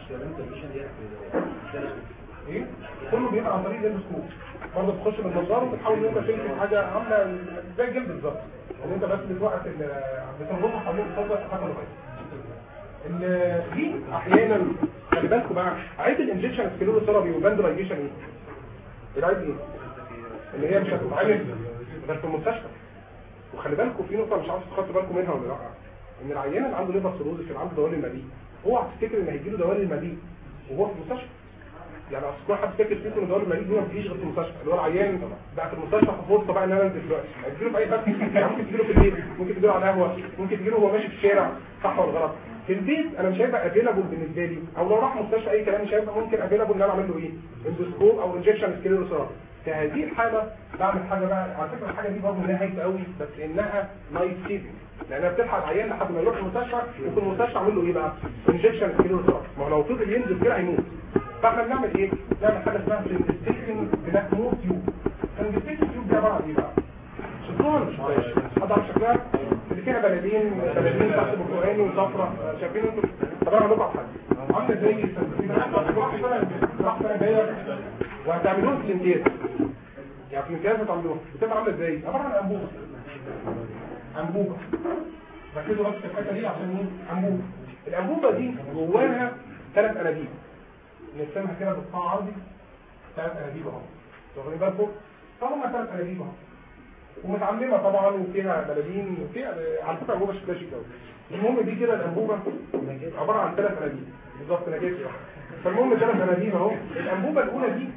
S1: ايه؟ كله بيبقى عن طريق الاندوسكوب. برضه تخش بالنظاره وتحاول ان انت تمسك حاجه عامله زي الجلد بالظبط، ان انت بس بتوقف بتنظمها حوالين الصدر حتى لغايه دي. احيانا خلي بالكم بقى عيب الانجكشن سكليروثيرابي والباندلايزيشن ايه؟ العيب ايه؟ اللي هي مش هتتعمل غير في المستشفى. وخلي بالكم في نقطه مش عارف تاخدوا بالكم منها ولا لا، ان العيان اللي عنده ليفر سيروزس اللي عنده دوالي المبيض اوعى تفتكر ان هيجي له دوالي المبيض وهو في المستشفى. يعني اصل كل حد فاكر فيكم ان دوالي المبيض دي ما بتجيش غير في المستشفى، اللي هو العيان بقى في المستشفى فرصه بقى ان انا انزل دلوقتي هيجي له في اي حته، يعني ممكن تجي له في البيت، ممكن تجي له على القهوه، ممكن تجي له وهو ماشي في الشارع، صح ولا غلط؟ في البيت انا مش هيبقى افيلابل بالنسبه لي، او لو راح مستشفى اي كلام مش هيبقى ممكن افيلابل ان انا اعمل له ايه؟ اندوسكوب او انجكشن سكليروثيرابي. في هذه الحاله بعمل حاجه بقى، على فكره الحاجه دي برضه انها هايفه قوي بس انها لايف سيفنج، لانها بتلحق العيان لحد ما يروح المستشفى، وفي المستشفى اعمل له ايه بقى؟ انجكشن سكليروثيرابي. ما هو لو فضل ينزل كده هيموت. فاحنا بنعمل ايه؟ بنعمل حاجه اسمها سنتستيكن بلاك مور تيوب. سنتستيكن تيوب دي عباره عن ايه بقى؟ شطران مش عارف حد عارف شكلها؟ اللي فيها بلالين تحت برتقاني وصفرا، شايفين انتوا؟ طب انا هقول لكم على حاجه عامله زي السنتستيكن وهتعملوها في الامتياز. يعني في الامتياز هتعملوها بتبقى عامله ازاي؟ عباره عن انبوبه. ركزوا بس في الحته دي عشان ايه؟ انبوبه. الانبوبه دي جواها 3 انابيب، نقسمها كده بالقطاع عرضي 3 انابيب اهو. واخدين بالكم؟ فهم 3 انابيب اهو. ومتعلمه طبعا وفيها بلالين وفيها على فكره انبوبه شكلها شيك قوي. المهم دي كده الانبوبه عباره عن 3 انابيب بالظبط نجاتي. فالمهم 3 انابيب اهو. الانبوبه الاولى دي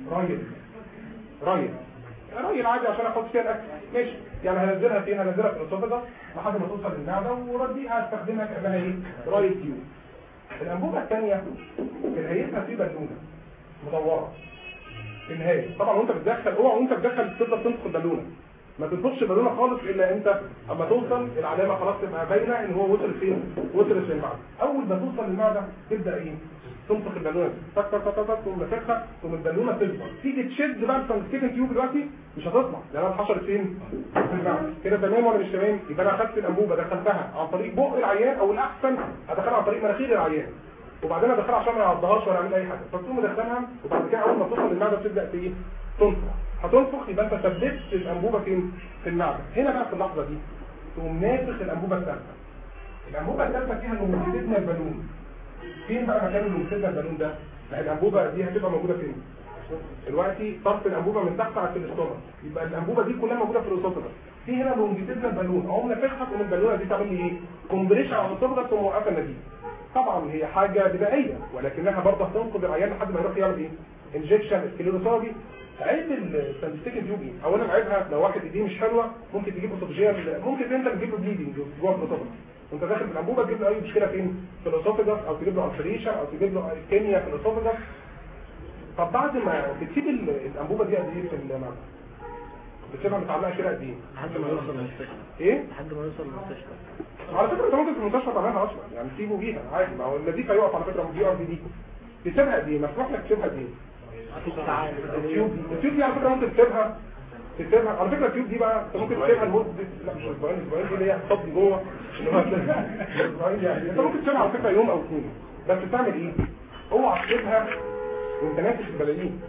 S1: رايل عادي عشان احط فيها الاكل ماشي، يعني هنزلها فين؟ هنزلها في الاسوفاجس لحد ما توصل للمعده ورديها هستخدمها كانها ايه؟ رايل تيوب. الانبوبه الثانيه في نهايتها في بالونه مدوره في النهايه. طبعا وانت بتدخل اوعى وانت بتدخل تفضل تنفخ البالونه، ما تنفخش البالونه خالص الا انت اما توصل العلامه خلاص تبقى باينه ان هو وصل فين؟ وصل للمعده. اول ما توصل للمعده تبدا ايه؟ تنفخ البالونه تك تك تك تك تقوم نفخها ثم البالونه تكبر تيجي تشد بقى السنسكيتنج تيوب دلوقتي مش هتطلع لانها اتحشرت فين؟ في المعده. كده تمام ولا مش تمام؟ يبقى انا اخدت الانبوبه دخلتها عن طريق بق العيان او الاحسن ادخلها عن طريق مناخير العيان وبعدين ادخلها عشان ما يعضهاش ولا اعمل اي حاجه، فتقوم مدخلها وبعد كده اول ما توصل للمعده تبدا ايه؟ تنفخ. هتنفخ يبقى انت ثبتت الانبوبه فين؟ في المعده. هنا بقى في اللحظه دي تقوم نافخ الانبوبه الثالثه. الانبوبه الثالثه فيها لونجيتيدنال البالون. فين بقى مكان اللونجيتيدنال البالون ده؟ لا الانبوبه دي هتبقى موجوده فين؟ دلوقتي طرف الانبوبه من تحت على الاستومك، يبقى الانبوبه دي كلها موجوده في الاسوفاجس. في هنا لونجيتيدنال بالون اهو نافخها تقوم البالونه دي تعمل لي ايه؟ كومبريشن على الاسوفاجس وموقفه النزيف. طبعا هي حاجه بدائيه ولكنها برضه هتنقذ العيان لحد ما يروح يعمل ايه؟ انجكشن سكليروثيرابي. عيب السنسيتيك تيوب ايه؟ اولا عيبها لو واحد ايديه مش حلوه ممكن تجيب اسوفجيال، ممكن انت تجيب له بليدنج جوه الاسوفاجس وانت داخل بالانبوبه تجيب له اي مشكله فين؟ في الاسوفاجس او تجيب له الفريشن او تجيب له كيمياء في الاسوفاجس. طب بعد ما بتسيب الانبوبه دي قد ايه في المعده؟ بتسيبها متعلقه كده قد ايه؟
S2: لحد ما يوصل للمستشفى.
S1: ايه؟
S2: لحد ما يوصل للمستشفى.
S1: على فكره انت ممكن في المستشفى تعملها اصلا يعني تسيبه بيها عادي، ما هو النزيف هيقف على فكره من دي تسيبها قد ايه؟ مسموح لك تسيبها قد ايه؟ التيوب دي على فكره ممكن تسيبها على فكره التيوب دي بقى انت ممكن تسيبها لمده لا مش اسبوعين دي اللي هي تفضي جوه اسبوعين يعني انت ممكن تسيبها على فكره يوم او اثنين بس بتعمل ايه؟ اوعى تسيبها وانت نافش البلالين.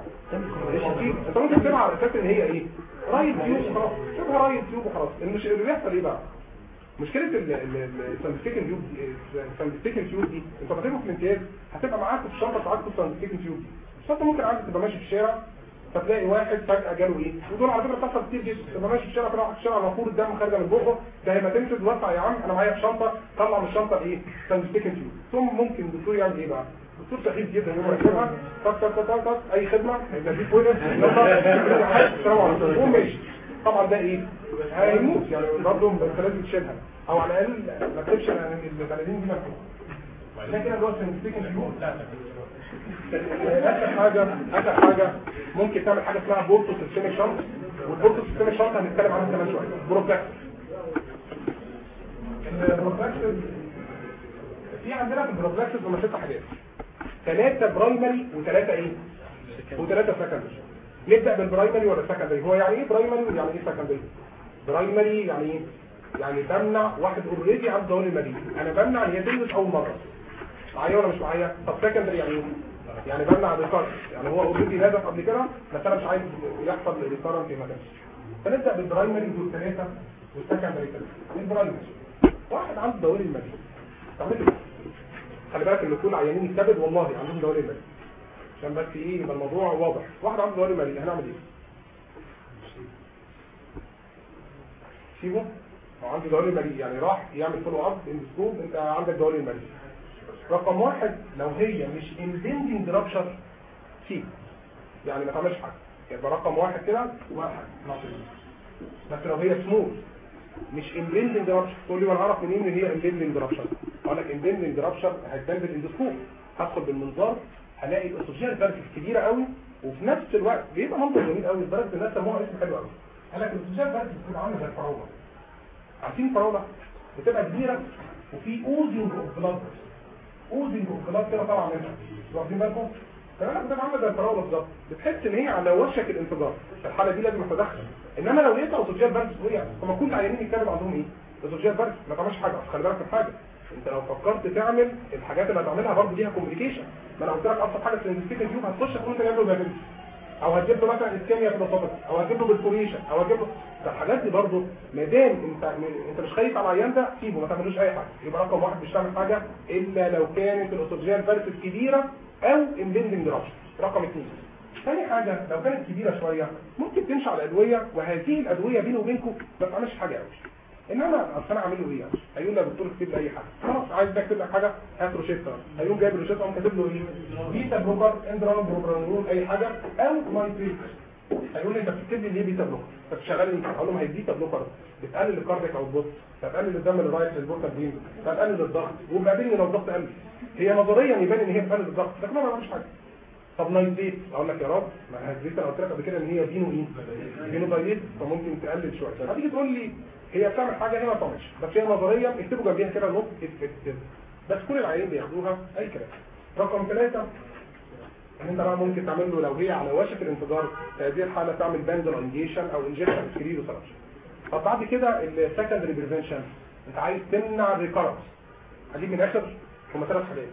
S1: انت ممكن تسيبها على اساس ان هي ايه؟ رايد تيوب وخلاص، سيبها رايد تيوب وخلاص. اللي بيحصل ايه بقى؟ مشكله الساندستيكن تيوب دي الساندستيكن تيوب دي انت بتاخده في الامتياز هتبقى معاك في الشنطه بتاعتك الساندستيكن تيوب دي. بس انت ممكن عادي تبقى ماشي في الشارع فتلاقي واحد فجاه جاله ايه؟ ودول على فكره بتحصل كتير جدا، تبقى ماشي في الشارع كده واحد في الشارع نافوره الدم خارجه من بقه ده هيماتيمسيس وسع يا عم انا معايا في شنطه طلع من الشنطه ايه؟ ساندستيكن تيوب. ثم ممكن الدكتور يعمل ايه بقى؟ الدكتور سخيف جدا يوم يركبها طق اي خدمه النزيف وقف السلام عليكم وماشي. طبعا ده ايه؟ هيموت يعني برضه انت لازم تشيلها او على الاقل ما تسيبش البلالين دي مفتوحه. لكن اللي هو السنسيتيكن تيوب لا اخر حاجه ممكن تعمل حاجه اسمها بورتو سيستميك شنط، والبورتو سيستميك شنط هنتكلم عنها كمان شويه. بروفلاكسس في عندنا في البروفلاكسس هم 6 حاجات، 3 برايمري و3 ايه؟ و3 سكندري. نبدا بالبرايمري ولا سكندري؟ هو يعني ايه برايمري ويعني ايه سكندري؟ برايمري يعني ايه؟ يعني بمنع واحد اوريدي عنده دوري المريض، انا بمنع ان هي تلبس اول مره. معايا ولا مش معايا؟ طب سكندري يعني ايه؟ يعني بمنع ريكارد، يعني هو اوريدي نادف قبل كده بس انا مش عايز يحصل ريكارد في مكانه. فنبدا بالبرايمري دول 3 والسكندري 3. البرايمري واحد عنده دوري المريض تعمل له خلي بالك ان كل عيانين الكبد والله عندهم دوري المريض عشان بس ايه يبقى الموضوع واضح. واحد عنده دوري المريض هنعمل ايه؟ سيبه او عنده دوري المريض يعني راح يعمل فولو اب اندسكوب انت عندك دوري المريض. رقم 1 لو هي مش impending rupture سيب يعني ما تعملش حاجه يبقى رقم 1 كده واحد ناقص. بس لو هي سموث مش impending rupture تقول لي وانا اعرف منين ان هي impending rupture؟ اقول لك impending rupture هتبان بالاندسكوب، هدخل بالمنظار هلاقي الاسوفجيال فالفز كبيره قوي وفي نفس الوقت بيبقى منظر جميل قوي لدرجه الناس سموها اسم حلو قوي. قال لك الاسوفجيال فالفز بتبقى عامله زي الفراوله. عارفين الفراوله بتبقى كبيره وفي اوزنج اوف بلاد كده طالعه منها واخدين بالكم؟ كمان بتبقى عامله زي الفراوله بالظبط، بتحس ان هي على وشك الانفجار. في الحاله دي لازم تتدخل، انما لو لقيت اسوفجيال فالفز وقع هما كل العيانين الكبد عندهم ايه؟ اسوفجيال فالفز ما تعملش حاجه. خلي بالك من حاجه، انت لو فكرت تعمل الحاجات اللي هتعملها برضه ليها كومبليكيشن. ما انا قلت لك ابسط حاجه في الانفستيجيشن تيوب هتخش تقوم تعمل له دايجنوز او هتجيب له مثلا اسكيميا في الاسوفاجس او هتجيب له بالفوريشن او هتجيب له الحاجات دي برضه ما دام انت مش خايف على العيان ده سيبه ما تعملوش اي حاجه. يبقى رقم 1 مش تعمل حاجه الا لو كانت الاسوفجيال فالفز كبيره او امبندنج رابشر. رقم 2 ثاني حاجه لو كانت كبيره شويه ممكن تمشي على ادويه، وهذه الادويه بيني وبينكم ما تعملش حاجه قوي. انما اصل انا عامل له ايه يعني؟ هيقول لي يا دكتور اكتب لي اي حاجه، خلاص عايز اكتب لك حاجه هات روشته، هيقوم جايب روشته قام كاتب له ايه؟ بيتا بلوكر، اندرال بروبرانول، اي حاجه، او نايتريت. هيقول لي انت بتكتب لي ليه بيتا بلوكر؟ طب شغال ليه؟ اقول له ما هي البيتا بلوكر بتقلل الكاردياك اوتبوت، بتقلل الدم اللي رايح للبورتال فين، بتقلل الضغط، وبعدين لو الضغط قل هي نظريا يبان ان هي بتقلل الضغط، لكن ما بعملش حاجه. طب نايتريت اقول لك يا رب ما الزيت انا قلت لك قبل كده ان هي بينو ايه؟ بينو دايت، فممكن تقلل شويه. هتيجي تقول لي هي بتعمل حاجه هي ما بتعملش، بس هي نظريا اكتبوا جنبيها كده نوت افكتيف، بس كل العيانين بياخدوها اي كلام. رقم 3 ان انت بقى ممكن تعمل له لو هي على وشك الانفجار في هذه الحاله تعمل باندل انجيشن او انجكشن سكريرو ثيرابي. طب بعد كده السكندري بريفنشن انت عايز تمنع الريكارنس. هجيب من الاخر هم 3 حاجات،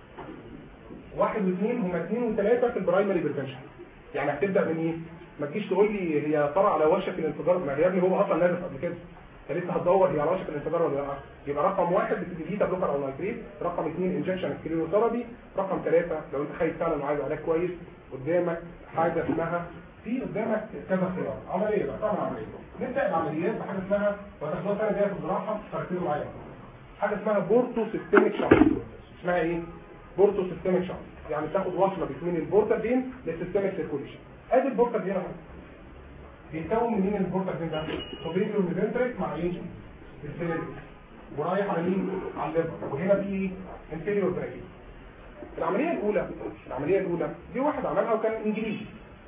S1: 1 و2 هم 2 و3 في البرايمري بريفنشن. يعني هتبدا من ايه؟ ما تجيش تقول لي هي طالعه على وشك الانفجار، ما هي يا ابني هو اصلا نازل قبل كده، انت لسه هتدور هي على وشك الانفجار ولا لا. يبقى رقم 1 بتدي بيتا بلوكر او نايتريت، رقم 2 انجكشن سكليرو ثيرابي، رقم 3 لو انت خايف فعلا وعايز علاج كويس قدامك حاجه اسمها في قدامك كذا خيار. عمليه بقى طبعا عمليه. نبدا العمليات بحاجه اسمها وتاخدوها ثانيه جايه في الجراحه تركزوا معايا. حاجه اسمها بورتو سيستميك شنط. اسمها ايه؟ بورتو سيستميك شنط. يعني تاخد وصله بين البورتال فين للسيستميك سيركوليشن. ادي البورتال فين اهو. بيتكون من مين البورتال فين ده؟ سوبيريور ميزنتريك مع ايه؟ السيريس. ورايح على مين؟ على الليفر. وهنا في ايه؟ انفيريور براكيت. العمليه الاولى دي واحد عملها وكان انجليزي.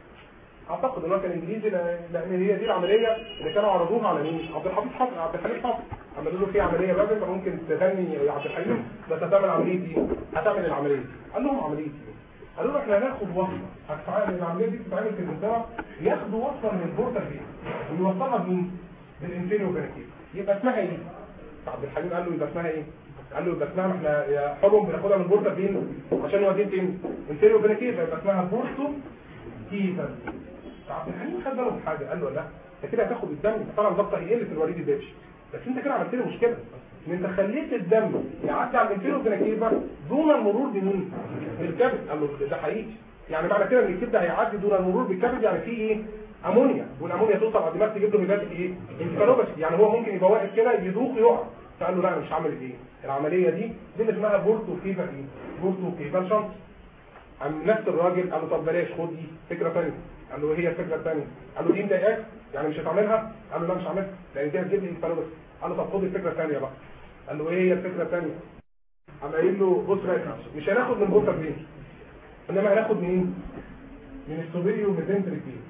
S1: اعتقد ان هو كان انجليزي لان هي دي العمليه اللي كانوا عرضوها على مين؟ عبد الحليم حافظ. عملوا له في عمليه بدل ممكن تغني يا عبد الحليم بس هتعمل عمليه دي، هتعمل العمليه دي. قال لهم عمليه دي. قالوا له احنا هناخد وصله، هتتعامل العمليه دي بتتعمل في الانترا، ياخدوا وصله من البورتال فين ويوصلها بمين؟ بالانفيريور فينيكيل. يبقى اسمها ايه؟ عبد الحليم قال له يبقى اسمها ايه؟ قال له يبقى اسمها احنا يا حرم بناخدها من البورتال فين عشان نوديه فين؟ انفيريور فينيكيل، يبقى اسمها بورتو كيفا. عبد الحليم خد باله من حاجه، قال له لا انت كده هتاخد الدم طبعا ضغطه هيقل في الوريد البابشي، بس انت كده عملت لي مشكله ان انت خليت الدم يعدي على الانفيريور فينيكيفا دون المرور بمين؟ بالكبد. قال له ده حقيقي، يعني معنى كده ان الكبد هيعدي دون المرور بالكبد يعني في ايه؟ امونيا، والامونيا توصل على الدماغ تجيب له هيبات ايه؟ انفيروباثي، يعني هو ممكن يبقى واقف كده يدوخ يقع. فقال له لا انا مش هعمل ايه؟ العمليه دي اللي اسمها بورتو كيفا ايه؟ بورتو كيفا شنط. عم نفس الراجل قال له طب بلاش خد دي فكره ثانيه. قال له هي الفكره الثانيه؟ قال له دي مضايقاك يعني مش هتعملها؟ قال له لا مش هعملها لان دي هتجيب لي انفيروباثي. قال له طب خد الفكره الثانيه بقى. قال له ايه هي الفكره الثانيه؟ قام قايل له بص بقى مش هناخد من بورتال فين، انما هناخد منين؟ من السوبيريور ميزنتريك فين،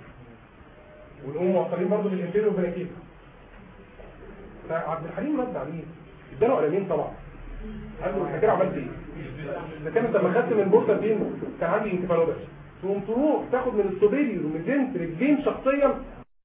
S1: ونقوم موصلين برضه للانفيريور فينيكيل. فعبد الحليم رد عليه اداله قلمين طبعا. قال له انت كده عملت ايه؟ اذا كان انت لما خدت من بورتال فين كان عندي انكفالوباثي، تقوم تروح تاخد من السوبيريور ميزنتريك فين شخصيا